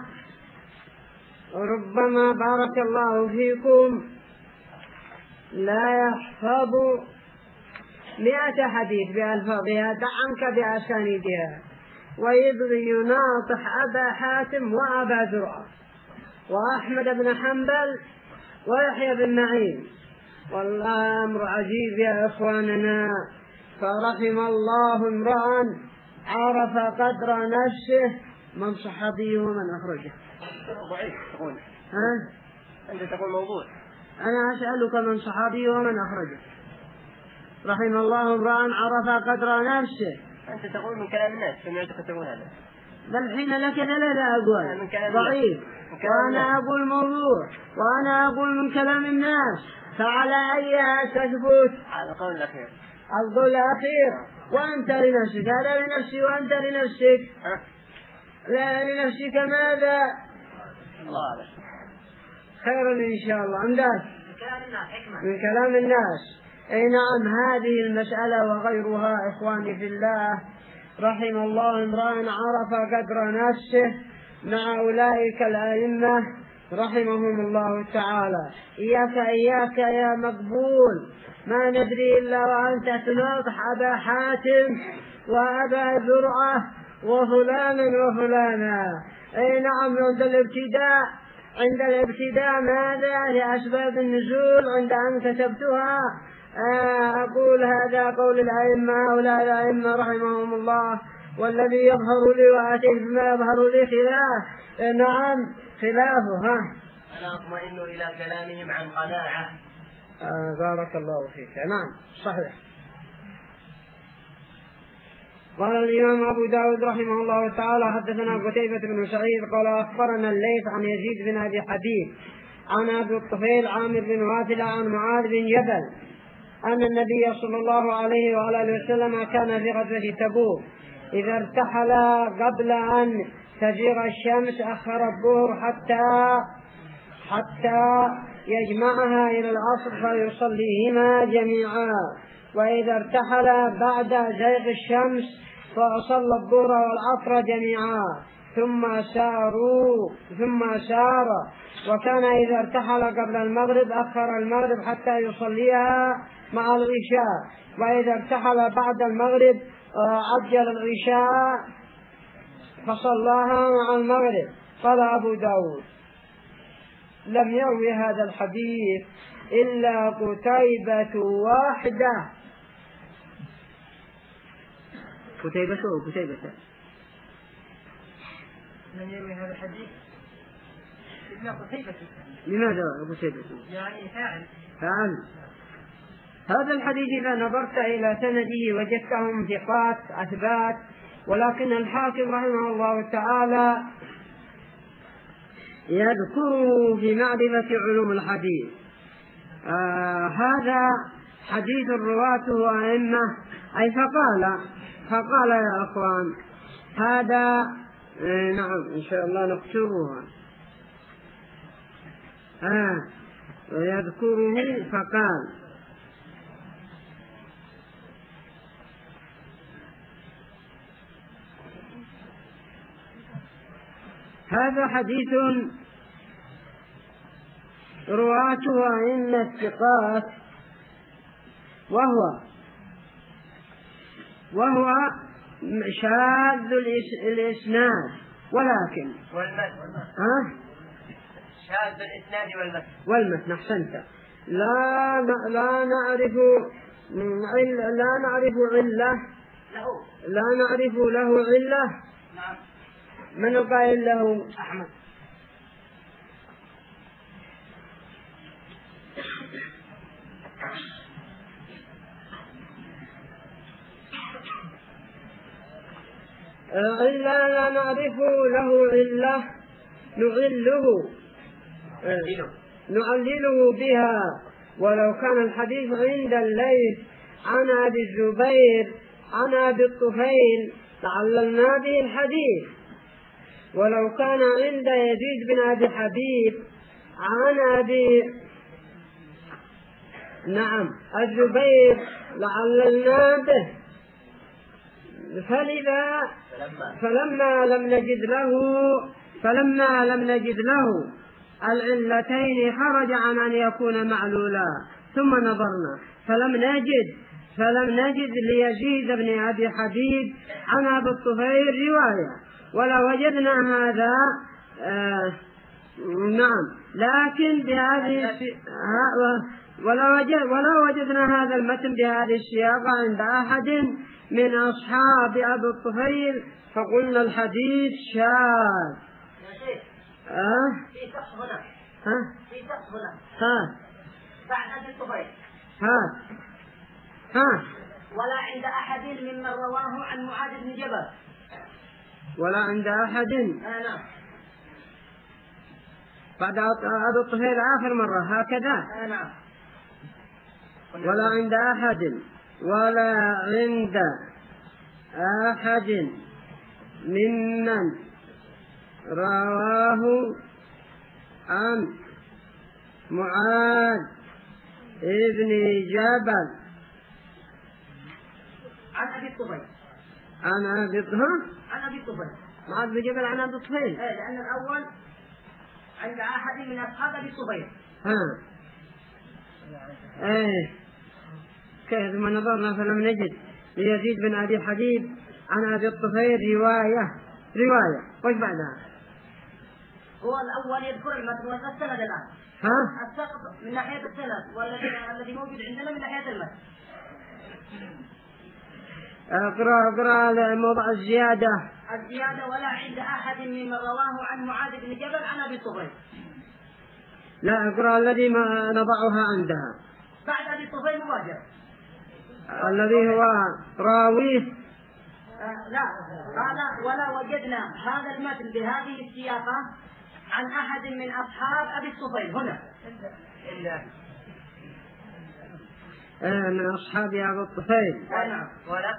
ربما بارك الله فيكم لا يحفظ 100 حديث بألفاظها دعنك بأسانيدها ويبغي يناطح أبا حاتم وأبا زرعة وأحمد بن حنبل ويحيى بن معين. والله أمر عجيب يا إخواننا. فرحم الله امرأ عرف قدر نفسه من صحابي ومن أخرجه. ضعيف تقول. ها؟ أنت تقول موضوع. أنا أسألك من صحابي ومن أخرجه. رحم الله امرأ عرف قدر نفسه. أنت تقول من كلام الناس. سمعتك تقول هذا. بل حين لك لا أقول ضعيف وأنا أقول موضوع وأنا أقول من كلام الناس. فعلى أي تثبت؟ على القول الأخير. القول الأخير. وأنت لنفسك. هذا لنفسي وأنت لنفسك. لا لنفسك ماذا؟ الله خير إن شاء الله. عندك من كلام الناس. أي نعم هذه المسألة وغيرها إخواني في الله. رحم الله امرأ عرف قدر نفسه مع أولئك الأئمة رحمهم الله تعالى. إياك يا مقبول ما ندري إلا وأنت تناطح أبا حاتم وأبا زرعة وفلانا وفلانا. أي نعم عند الابتداء ماذا لأسباب النزول عند أن كتبتها أقول هذا قول الأئمة هؤلاء الأئمة رحمهم الله. والذي يظهر لي وأتيه بما يظهر لي خلاف. نعم خلافه. أنا أطمئن إلى كلامهم عن قناعة. بارك الله فيك. نعم صحيح. قال الإمام أبو داود رحمه الله تعالى حدثنا قتيبة بن سعيد قال أخبرنا الليث عن يزيد بن أبي حبيب عن أبي الطفيل عامر بن واثلة عن معاذ بن جبل أن النبي صلى الله عليه وآله وسلم كان في غزوة تبوك إذا ارتحل قبل أن تزيغ الشمس أخر الظهر حتى يجمعها إلى العصر فيصليهما جميعا. وإذا ارتحل بعد زيغ الشمس فصلى الظهر والعصر جميعا ثم سار. وكان إذا ارتحل قبل المغرب أخر المغرب حتى يصليها مع العشاء. وإذا ارتحل بعد المغرب عجل العشاء فصلاها مع المغرب. قال أبو داود لم يروي هذا الحديث إلا قتيبة واحدة. قتيبة لم يروي هذا الحديث إلا قتيبة. لماذا قتيبة؟ يعني فعل. هذا الحديث إذا نظرت إلى سنده وجدتهم ثقات أثبات. ولكن الحاكم رحمه الله تعالى يذكره في معرفة علوم الحديث. هذا حديث الرواة وأئمة. أي فقال يا أخوان هذا نعم إن شاء الله نكتبها. ويذكره فقال هذا حديث رواته أئمة الثقات وهو شاذ الإسناد ولكن شاذ الإسناد والمتن أحسنت. لا نعرف له علة. من القائل له؟ أحمد. إلا لا نعرف له علة نعلله بها. ولو كان الحديث عند الليث عن أبي الزبير عن أبي الطفيل تعللنا به الحديث. ولو كان عند يزيد بن أبي حبيب عن أبي الزبير لعللنا به. فلما لم نجد له العلتين خرج عن أن يكون معلولا، ثم نظرنا فلم نجد ليزيد بن أبي حبيب عن أبي الطفيل رواية، ولا وجدنا هذا لكن بهذه ولا وجدنا هذا المتن بهذه السياقة عند أحد من أصحاب أبي الطفيل، فقلنا الحديث شاذ. في شخص هنا بعد أبي الطفيل ولا عند أحد ممن رواه عن معاذ بن جبل، ولا عند أحد بعد أبي الطفيل آخر مرة هكذا. ولا عند أحد ممن رواه عن معاذ ابن جبل عن أبي الطفيل معاذ بن جبل عن أبي الطفيل، لأن الأول عند أحد من أصحاب أبي الطفيل. كيف ما نظرنا فلم نجد ليزيد بن أبي حبيب عن أبي الطفيل رواية. وش بعدها؟ هو الأول يذكر المتن والسند الآن. السقط من ناحية السند والذي موجود عندنا من ناحية المتن. اقرأ موضع الزيادة. ولا عند أحد ممن رواه عن معاذ بن جبل عن أبي الطفيل. لا، اقرأ الذي ما نضعها عندها بعد أبي الطفيل مباشرة، الذي هو راويه. لا، قال ولا وجدنا هذا المتن بهذه السياقة عن أحد من أصحاب أبي الطفيل هنا من أصحاب أبي الطفيل. ولا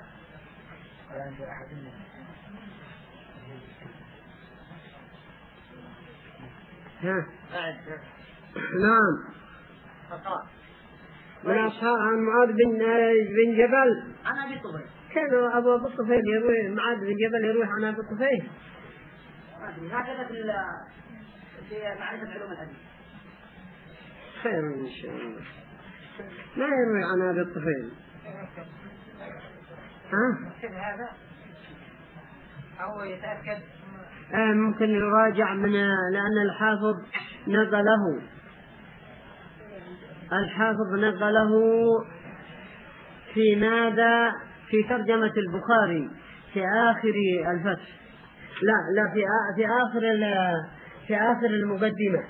نعم، من أصحاب عن معاذ بن جبل عن أبي الطفيل. كان أبو الطفيل يروي، معاذ بن جبل يروي عن أبي الطفيل. هكذا في معرفة علوم الحديث. خير إن شاء الله. لا يروي عن أبي الطفيل. هذا أو يتأكد ممكن يراجع من، لأن الحافظ نقله في ماذا؟ في ترجمة البخاري في آخر الفتح. لا في آخر المقدمة.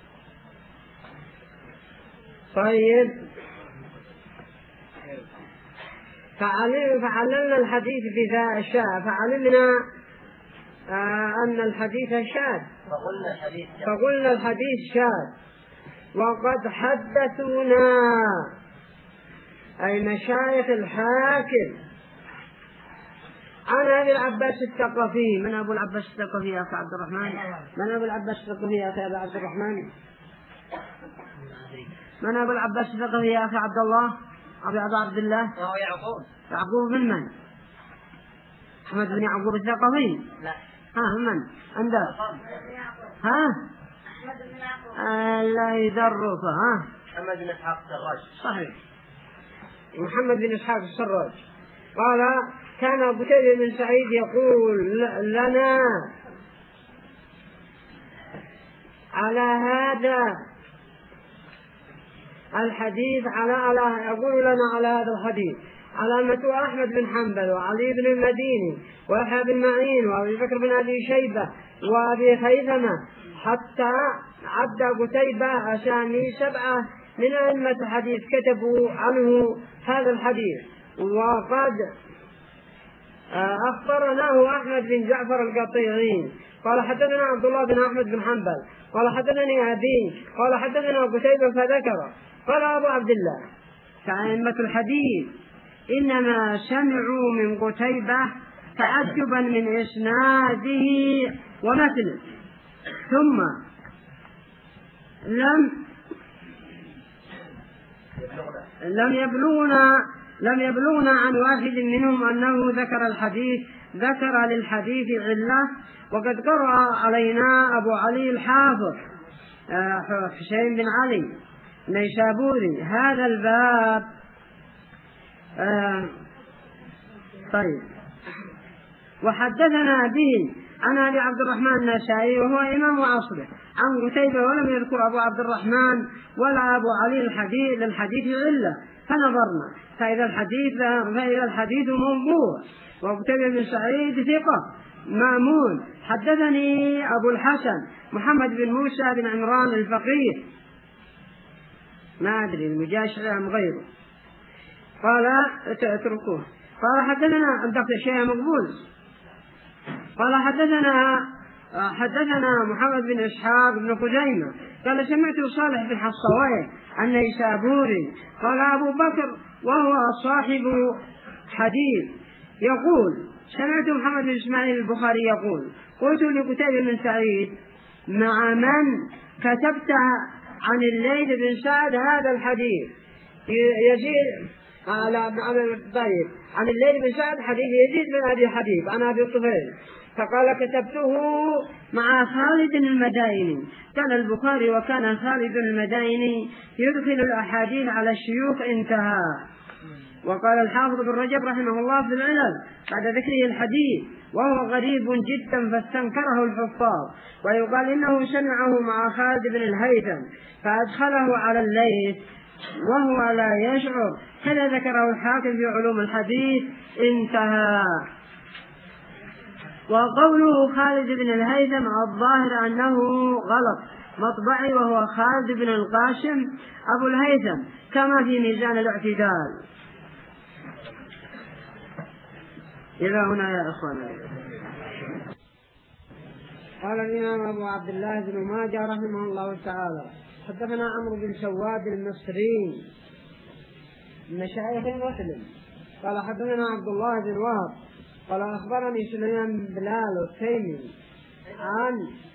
طيب، فعللنا الحديث بذا الشاذ، فعلمنا أن الحديث شاذ، فقلنا الحديث شاذ. وقد حدثونا أي مشايخ الحاكم عن أبي العباس الثقفي. من أبو العباس الثقفي يا أخي عبد الرحمن؟ من أبو العباس الثقفي يا أخي عبد الرحمن؟ من أبو العباس الثقفي يا أخي عبد الله؟ أبي عبد الله؟ يعقوب بن من؟ أحمد بن يعقوب الثقفي؟ لا. من؟ عنده؟ لا يدرك. محمد بن إسحاق السراج. صحيح، محمد بن إسحاق السراج. قال كان أبو بكر بن سعيد يقول لنا على هذا الحديث، يقول لنا على هذا الحديث علامة أحمد بن حنبل وعلي بن المديني ويحيى بن معين وأبي بكر بن أبي شيبة وأبي خيثمة، حتى عد قتيبة أسامي 7 من أئمة حديث كتبوا عنه هذا الحديث. وقد أخبرناه أحمد بن جعفر القطيعي قال حدثنا عبد الله بن أحمد بن حنبل قال حدثني أبي قال حدثنا قتيبة فذكر. قال أبو عبد الله فأئمة الحديث إنما سمعوا من قتيبة تعجبا من إسناده ومتنه، ثم لم يبلغنا لم يبلغنا عن واحد منهم أنه ذكر للحديث علة. وقد قرأ علينا أبو علي الحافظ حسين بن علي النيسابوري هذا الباب. طيب، وحدثنا به عن أبي عبد الرحمن النسائي وهو إمام عصره عن قتيبة، ولم يذكر أبو عبد الرحمن ولا أبو علي للحديث علة، فنظرنا فإذا الحديث موضوع. وقتيبة بن سعيد ثقة مأمون. حدثني أبو الحسن محمد بن موسى بن عمران الفقيه، ما أدري المجاشع أم غيره، قال اتركوه. قال حدثنا عبد الشيخ مقبول. قال حدثنا محمد بن إسحاق بن خزيمة قال سمعت صالح بن حصويه النيسابوري قال أبو بكر وهو صاحب حديث يقول سمعت محمد بن إسماعيل البخاري يقول قلت لقتيبة بن سعيد مع من كتبت عن الليث بن سعد هذا الحديث يزيد على طيب عن الليث بن سعد حديث يزيد بن أبي حبيب عن أبي طفيل، فقال كتبته مع خالد المدائني. قال البخاري وكان خالد المدائني يدخل الأحاديث على الشيوخ انتهى. وقال الحافظ بن رجب رحمه الله في العلل بعد ذكره الحديث وهو غريب جدا فاستنكره الحفاظ، ويقال إنه سمعه مع خالد بن الهيثم فأدخله على الليث وهو لا يشعر، كذا ذكره الحاكم في علوم الحديث انتهى. وقوله خالد بن الهيثم الظاهر أنه غلط مطبعي وهو خالد بن القاسم أبو الهيثم كما في ميزان الاعتدال. إلى هنا يا أخوانا. قال الإمام أبو عبد الله بن ماجه رحمه الله تعالى حدثنا عمرو بن سواد المصري من مشايخ مسلم قال حدثنا عبد الله بن وهب قال أخبرني سليمان بن بلال التيمي عن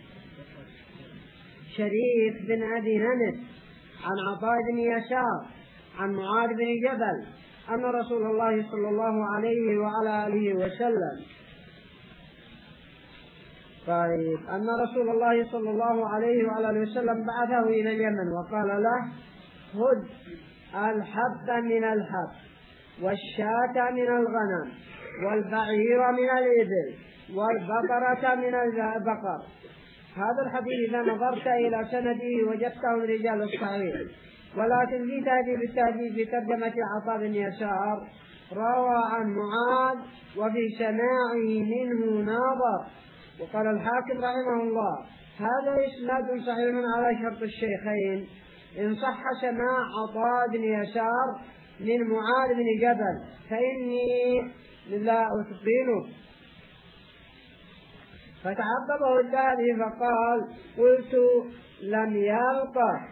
شريف بن أبي نمر عن عطاء بن يسار عن معاذ بن جبل أن رسول الله صلى الله عليه وعلى آله وسلم أن رسول الله صلى الله عليه وعلى آله وسلم بعثه إلى اليمن وقال له خذ الحب من الحب والشاة من الغنم والبعير من الإبل والبقرة من البقر. هذا الحديث إذا نظرت إلى سنده وجدته من رجال الصحيح، ولكن في تهذيب التهذيب في ترجمة عطاء بن يسار روى عن معاذ وفي سماعه منه ناظر. وقال الحاكم رحمه الله هذا إسناد صحيح على شرط الشيخين إن صح سماع عطاء بن يسار من معاذ بن جبل فإني لا أتقنه. فتعقبه الذهبي فقال قلت لم يلقى.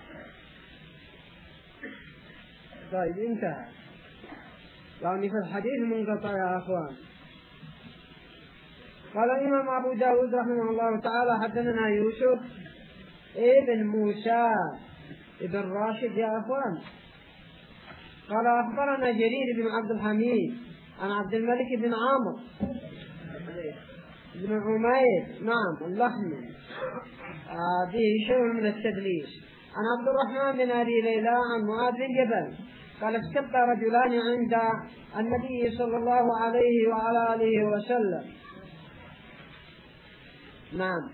طيب انتهى، يعني في الحديث منقطع يا أخوان. قال الإمام أبو داود رحمه الله تعالى حدثنا يوسف ابن موسى ابن راشد يا أخوان قال أخبرنا جرير بن عبد الحميد عن عبد الملك بن عامر بن عمير نعم اللحمي به شيء من التدليس عن عبد الرحمن بن أبي ليلى عن معاذ بن جبل قال استبقى رجلان عند النبي صلى الله عليه وعلى آله وسلم نعم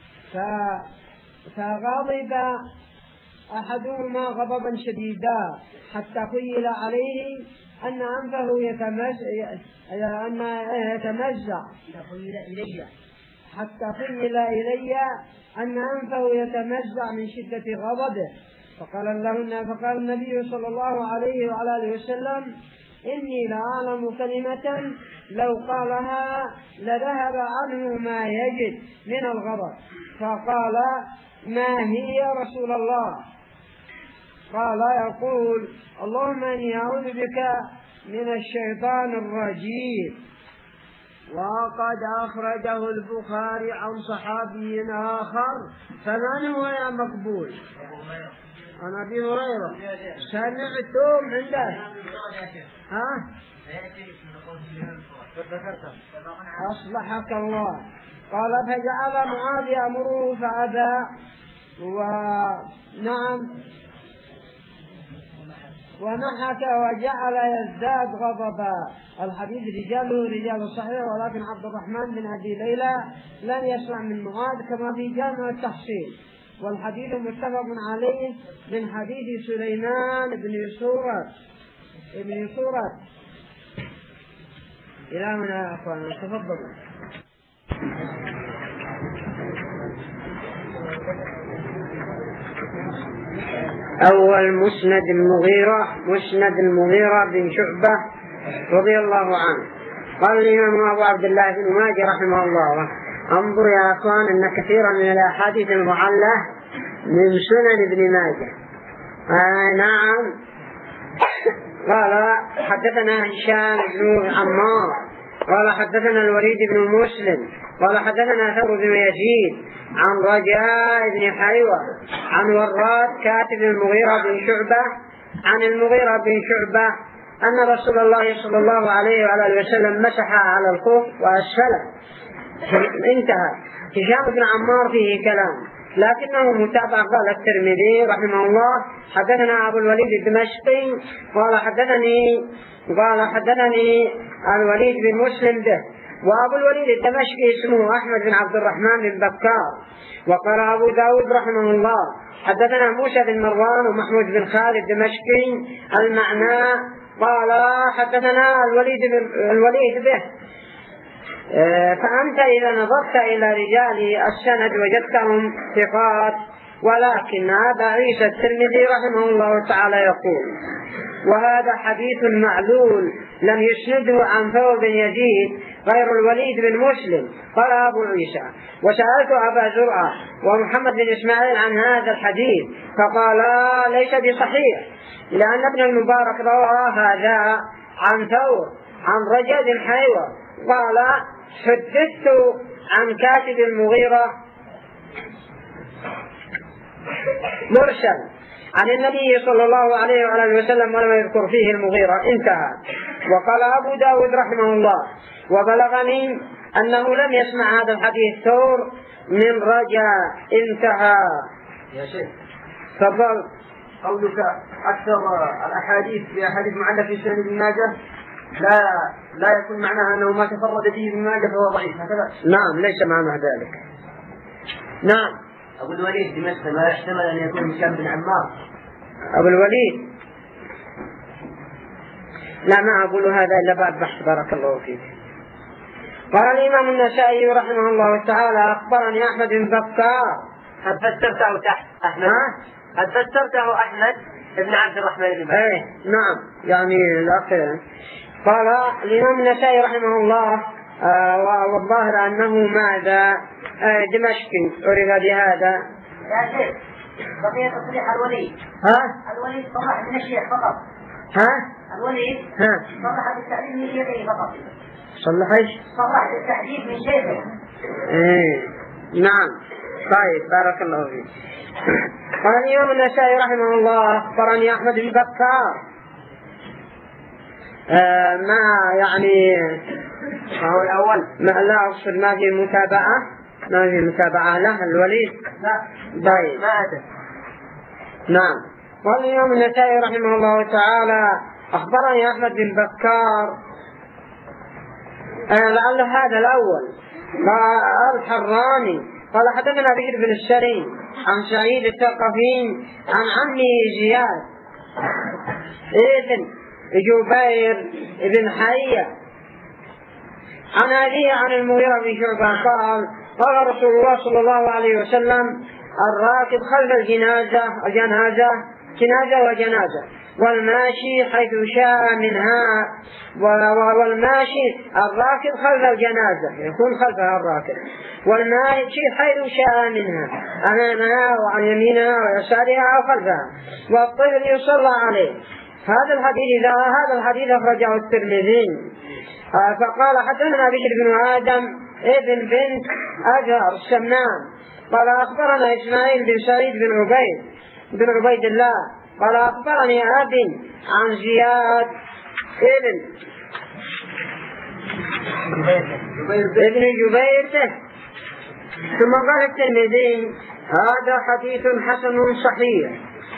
فغضب أحدهما غضبا شديدا حتى خيل عليه أن أنفه يتمزع حتى خيل إلي أن أنفه يتمزع من شدة غضبه. فقال النبي صلى الله عليه وعلى آله وسلم إني لأعلم كلمة لو قالها لذهب عنه ما يجد من الغضب. فقال ما هي يا رسول الله؟ قال يقول اللهم إني أعوذ بك من الشيطان الرجيم. وقد أخرجه البخاري عن صحابي آخر فمن هو يا مقبول؟ عن أبي هريرة سمعتم عنده ها؟ أصلحك الله. قال فجعل معاذ يأمره فأبى ونعم ونحك وجعل يزداد غضبا. الحديث رجاله رجال صحيح، ولكن عبد الرحمن بن أبي ليلى لم يسمع من معاذ كما في جامع التحصيل. والحديث متفق عليه من حديث سليمان بن سورة. إلى هنا يا أخوان تفضلوا. أول مسند المغيرة بن شعبة رضي الله عنه. قال الإمام أبو عبد الله بن ماجه رحمه الله: انظر يا أخوان أن كثيرا من الأحاديث المعلة من سنن ابن ماجه. نعم. قال حدثنا هشام بن عمار قال حدثنا الوليد بن مسلم قال حدثنا ثور بن يزيد عن رجاء بن حيوة عن وراد كاتب المغيرة بن شعبة عن المغيرة بن شعبة أن رسول الله صلى الله عليه وعلى وسلم مسح على الخف وأسفله. انتهى. هشام بن عمار فيه كلام لكنه متابع. قال الترمذي رحمه الله: حدثنا أبو الوليد الدمشقي قال حدثني الوليد بن مسلم به. وأبو الوليد الدمشقي اسمه أحمد بن عبد الرحمن بن بكار. وقال أبو داود رحمه الله: حدثنا موسى بن مروان ومحمود بن خالد الدمشقي المعنى. قال حدثنا الوليد به. فأنت إذا نظرت إلى رجال السند وجدتهم ثقات، ولكن هذا عيسى الترمذي رحمه الله تعالى يقول: وهذا حديث معلول لم يسنده عن ثور بن يزيد غير الوليد بن مسلم. قال أبو عيسى: وسألت أبا زرعة ومحمد بن إسماعيل عن هذا الحديث فقال ليس بصحيح، لأن ابن المبارك روى هذا عن ثور عن رجاء بن حيوة. قال: حدثت عن كاتب المغيرة مرسل عن النبي صلى الله عليه وآله وسلم ولم يذكر فيه المغيرة. انتهى. وقال أبو داود رحمه الله: وبلغني أنه لم يسمع هذا الحديث ثور من رجاء. انتهى. يا شيخ تفضل. قولك أكثر الأحاديث في أحاديث معلة في سنن ابن ماجه لا يكون معناها أنه ما تفرد به ابن ماجه فهو ضعيف هكذا؟ نعم، ليس معنى ذلك. نعم. أبو الوليد بمثل ما يحتمل أن يكون هشام بن عمار. أبو الوليد لا، ما أقول هذا إلا بعد بحث. بارك الله فيك. قال الإمام النسائي رحمه الله تعالى: أخبرني أحمد بن بكار. قد فسرته تحت أحمد. قد فسرته أحمد بن عبد الرحمن بن بكار. نعم، يعني الأخير. قال الإمام النسائي رحمه الله: والظاهر أنه ماذا دمشقي عرف بهذا. يا شيخ بقي تصريح الوليد. الوليد صرح من الشيخ فقط. الوليد صرح بالتحديد من شيخه فقط. صرح بالتحديد من شيخه. نعم. طيب، بارك الله فيك. قال الإمام النسائي رحمه الله: أخبرني أحمد بن بكار. ما يعني هو الأول. لا أقصد ما في متابعة له الوليد. لا. طيب. ما أدري. نعم. قال الإمام النسائي رحمه الله تعالى: أخبرني أحمد بن بكار. لعل هذا الأول. الحراني قال حدثنا بكر بن السري عن سعيد الثقفي عن عمه زياد ابن جبير بن حية عن أبيه عن المغيرة بن شعبة قال رسول الله صلى الله عليه وسلم: الراكب خلف الجنازة جنازة والماشي حيث شاء منها. والماشي الراكب خلف الجنازة يكون خلفها الراكب، والماشي حيث شاء منها أمامها وعن يمينها ويسارها أو خلفها، والطفل يصلى عليه. هذا الحديث أخرجه الترمذي. فقال حدثنا بكر بن آدم ابن بنت أجهر السمان قال أخبرنا إسماعيل بن سعيد بن عبيد بن عبيد الله قال أخبرني أبي عن زياد ابن جبير. ثم قال الترمذي هذا حديث حسن صحيح.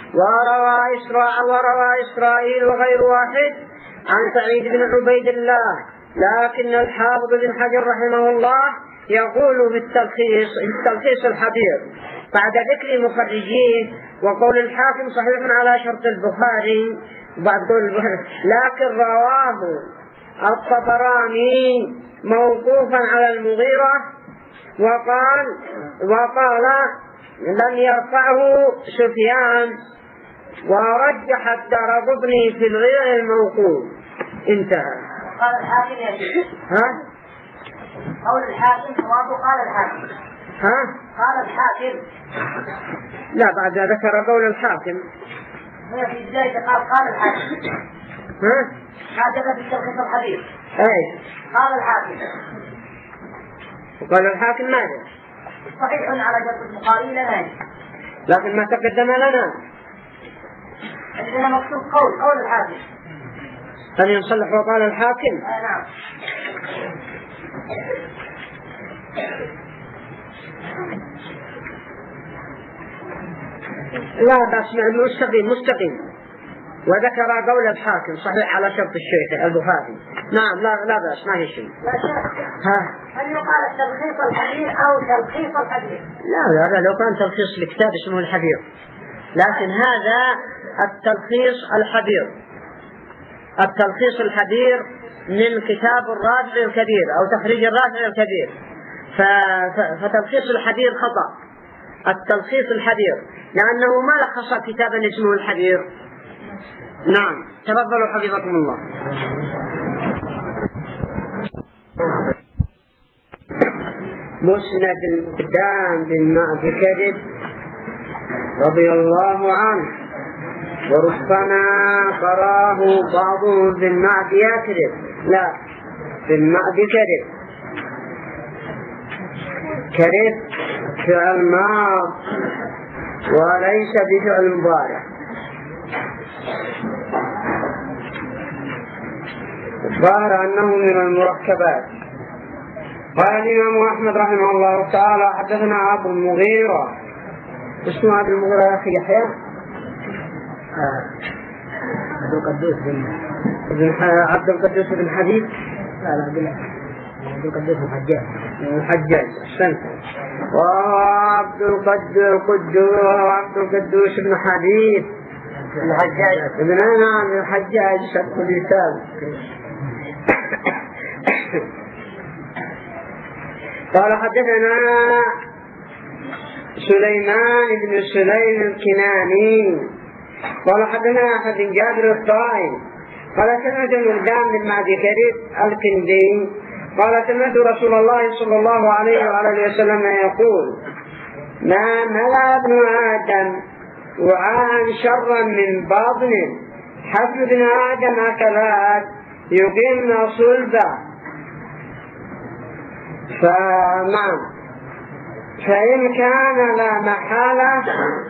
وروى إسرائيل وغير واحد عن سعيد بن عبيد الله، لكن الحافظ بن حجر رحمه الله يقول بالتلخيص الحبير بعد ذكر مخرجيه وقول الحاكم صحيح على شرط البخاري لكن رواه الطبراني موقوفا على المغيرة وقال لم يرفعه سفيان، ورجح الدارقطني في الغير الموقوف. انتهى. قال الحاكم يا شيخ. قول الحاكم قال الحاكم. قال الحاكم. لا بعد ذكر قول الحاكم. في بداية قال الحاكم. هذا في التلخيص الحديث. اي. قال الحاكم. وقال الحاكم ماذا؟ صحيح على شرط البخاري لنا، لكن ما تقدم لنا. عندنا مكتوب قول الحاكم. هل ينصلح وقال الحاكم؟ نعم. لا بس مستقيم وذكر قول الحاكم صحيح على شرط الشيخ البخاري. نعم لا بأس ما هي شيء. هل يقال التلخيص الحديث أو تلخيص الحديث؟ لا لو كان تلخيص لكتاب اسمه الحبير، لكن هذا التلخيص الحبير من كتاب الرافع الكبير أو تخريج الرافع الكبير، فتلخيص الحبير خطأ. التلخيص الحبير لأنه ما لخص كتابا اسمه الحبير. نعم تفضلوا حفظكم الله. مسند المقدام بن معد كذب رضي الله عنه، وربما قراه بعضهم بالمعد يكذب، لا بالمعد كذب فعل ماض وليس بفعل مضارع. ظاهر أنه من المركبات. قال الإمام أحمد رحمه الله تعالى حدثنا أبو المغيرة. اسمه أبو المغيرة يا أخي يحيى؟ عبد القدوس بن حبيب؟ لا عبد القدوس بن الحجاج. أحسنت. وعبد القدوس بن حبيب الحجاج ابن الحجاج شق اللسان. قال حدثنا سليمان بن سليم الكناني قال حدثنا أحد بن جابر الطائي قال سمعت المقدام بن معد كريب الكندي قال سمعت رسول الله صلى الله عليه وعلى وسلم يقول ما ملأ ابن آدم وعاء شرا من باطن حسب ابن آدم أكلات يقيمنا صلبا. فإن كان لا محالة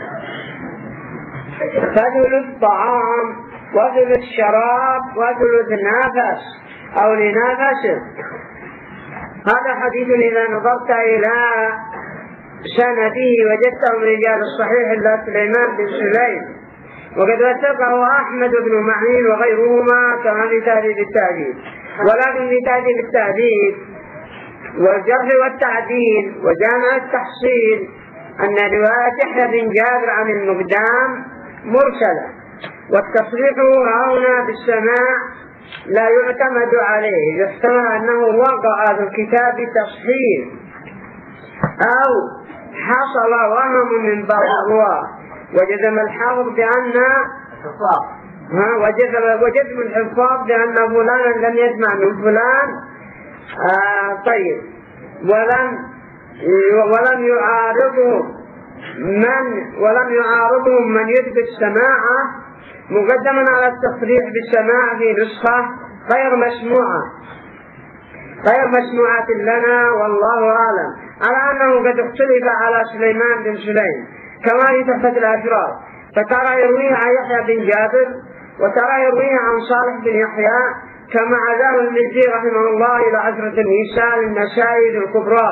فثلث الطعام وثلث الشراب وثلث النفس أو لنفسه. هذا حديث إذا نظرت إلى سنده وجدته من رجال الصحيح إلا سليمان بن سليم، وقد وثقه أحمد بن معين وغيرهما كما في تهذيب التهذيب. ولكن في تهذيب التهذيب والجرح والتعديل وجامع التحصيل أن رواية يحيى بن جابر عن المقدام مرسلة، والتصريح هنا بالسماع لا يعتمد عليه، يحتمل أنه وقع في الكتاب تصحيح أو حصل وهم من بعض الرواة. وجزم الحافظ بأن وجزم الحفاظ بأن فلانا لم يسمع من فلان. طيب ولم يعارضهم من يثبت سماعه مقدما على التصريح بالسماع في نسخة غير مسموعة لنا والله أعلم، على أنه قد اختلف على سليمان بن سليم كما في تحفة الأشراف فترى يرويه عن يحيى بن جابر وترى يرويه عن صالح بن يحيى، كما عزاه المزي رحمه الله إلى 10 الوصال المسائل الكبرى.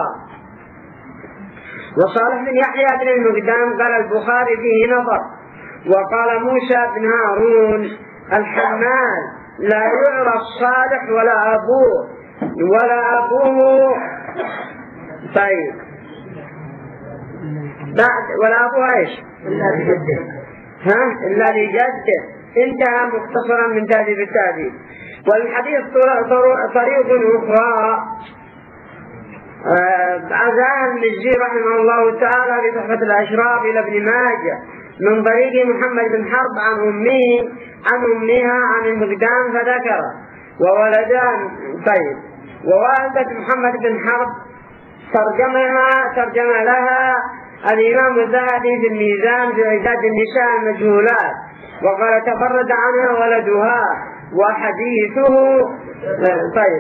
وصالح بن يحيى بن المقدام قال البخاري فيه نظر. وقال موسى بن هارون الحمال لا يعرف صالح ولا أبوه طيب بعد ولا أبوه إيش إلا لجده. انتهى مختصرا من تهذيب التهذيب. والحديث طريق أخرى عزاه المزي رحمه الله تعالى في تحفة الأشراف إلى ابن ماجه من طريق محمد بن حرب عن أمها عن المقدام فذكره وولدان. طيب ووالدة محمد بن حرب ترجم لها الإمام الذهبي في الميزان في عداد النساء المجهولات، وقال تفرد عنها ولدها وحديثه. طيب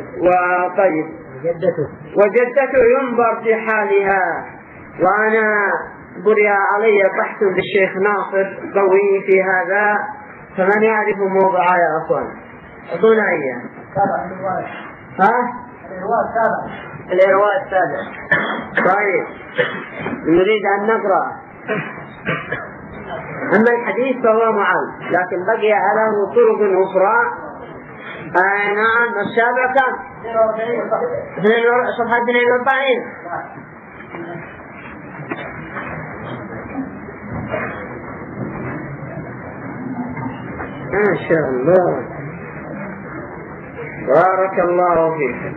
وجدته ينظر في حالها. وأنا بري علي بحث بالشيخ ناصر قوي في هذا، فمن يعرف موضوع يا أخوان أعطونا إياه. الإرواء السابع. طيب نريد أن نقرأ. أما الحديث فهو معل، لكن بقي على طرق أخرى. نعم السابع كم؟ صفحة 42. ما شاء الله بارك الله فيك.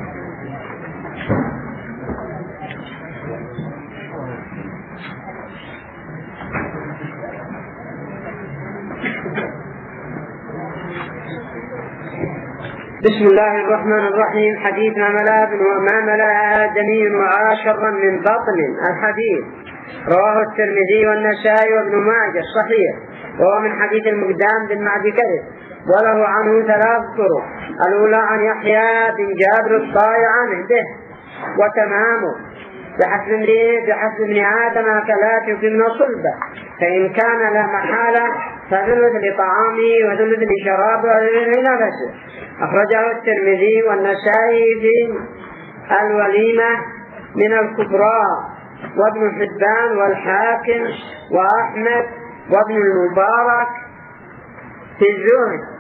بسم الله الرحمن الرحيم. حديث ما ملا آدمي وعاشرا من بطن. الحديث رواه الترمذي والنسائي وابن ماجه الصحيح، وهو من حديث المقدام بن معد كرب، وله عنه 3 طرق. الأولى عن يحيى بن جابر الطائع عنه به وتمامه بحسب ابن آدم أكلات يقمن صلبه، فإن كان له محالة فثلث لطعامه وثلث لشرابه وثلث لنفسه. أخرجه الترمذي والنسائي في الوليمة من الكبرى، وابن حبان والحاكم وأحمد وابن المبارك في الزهد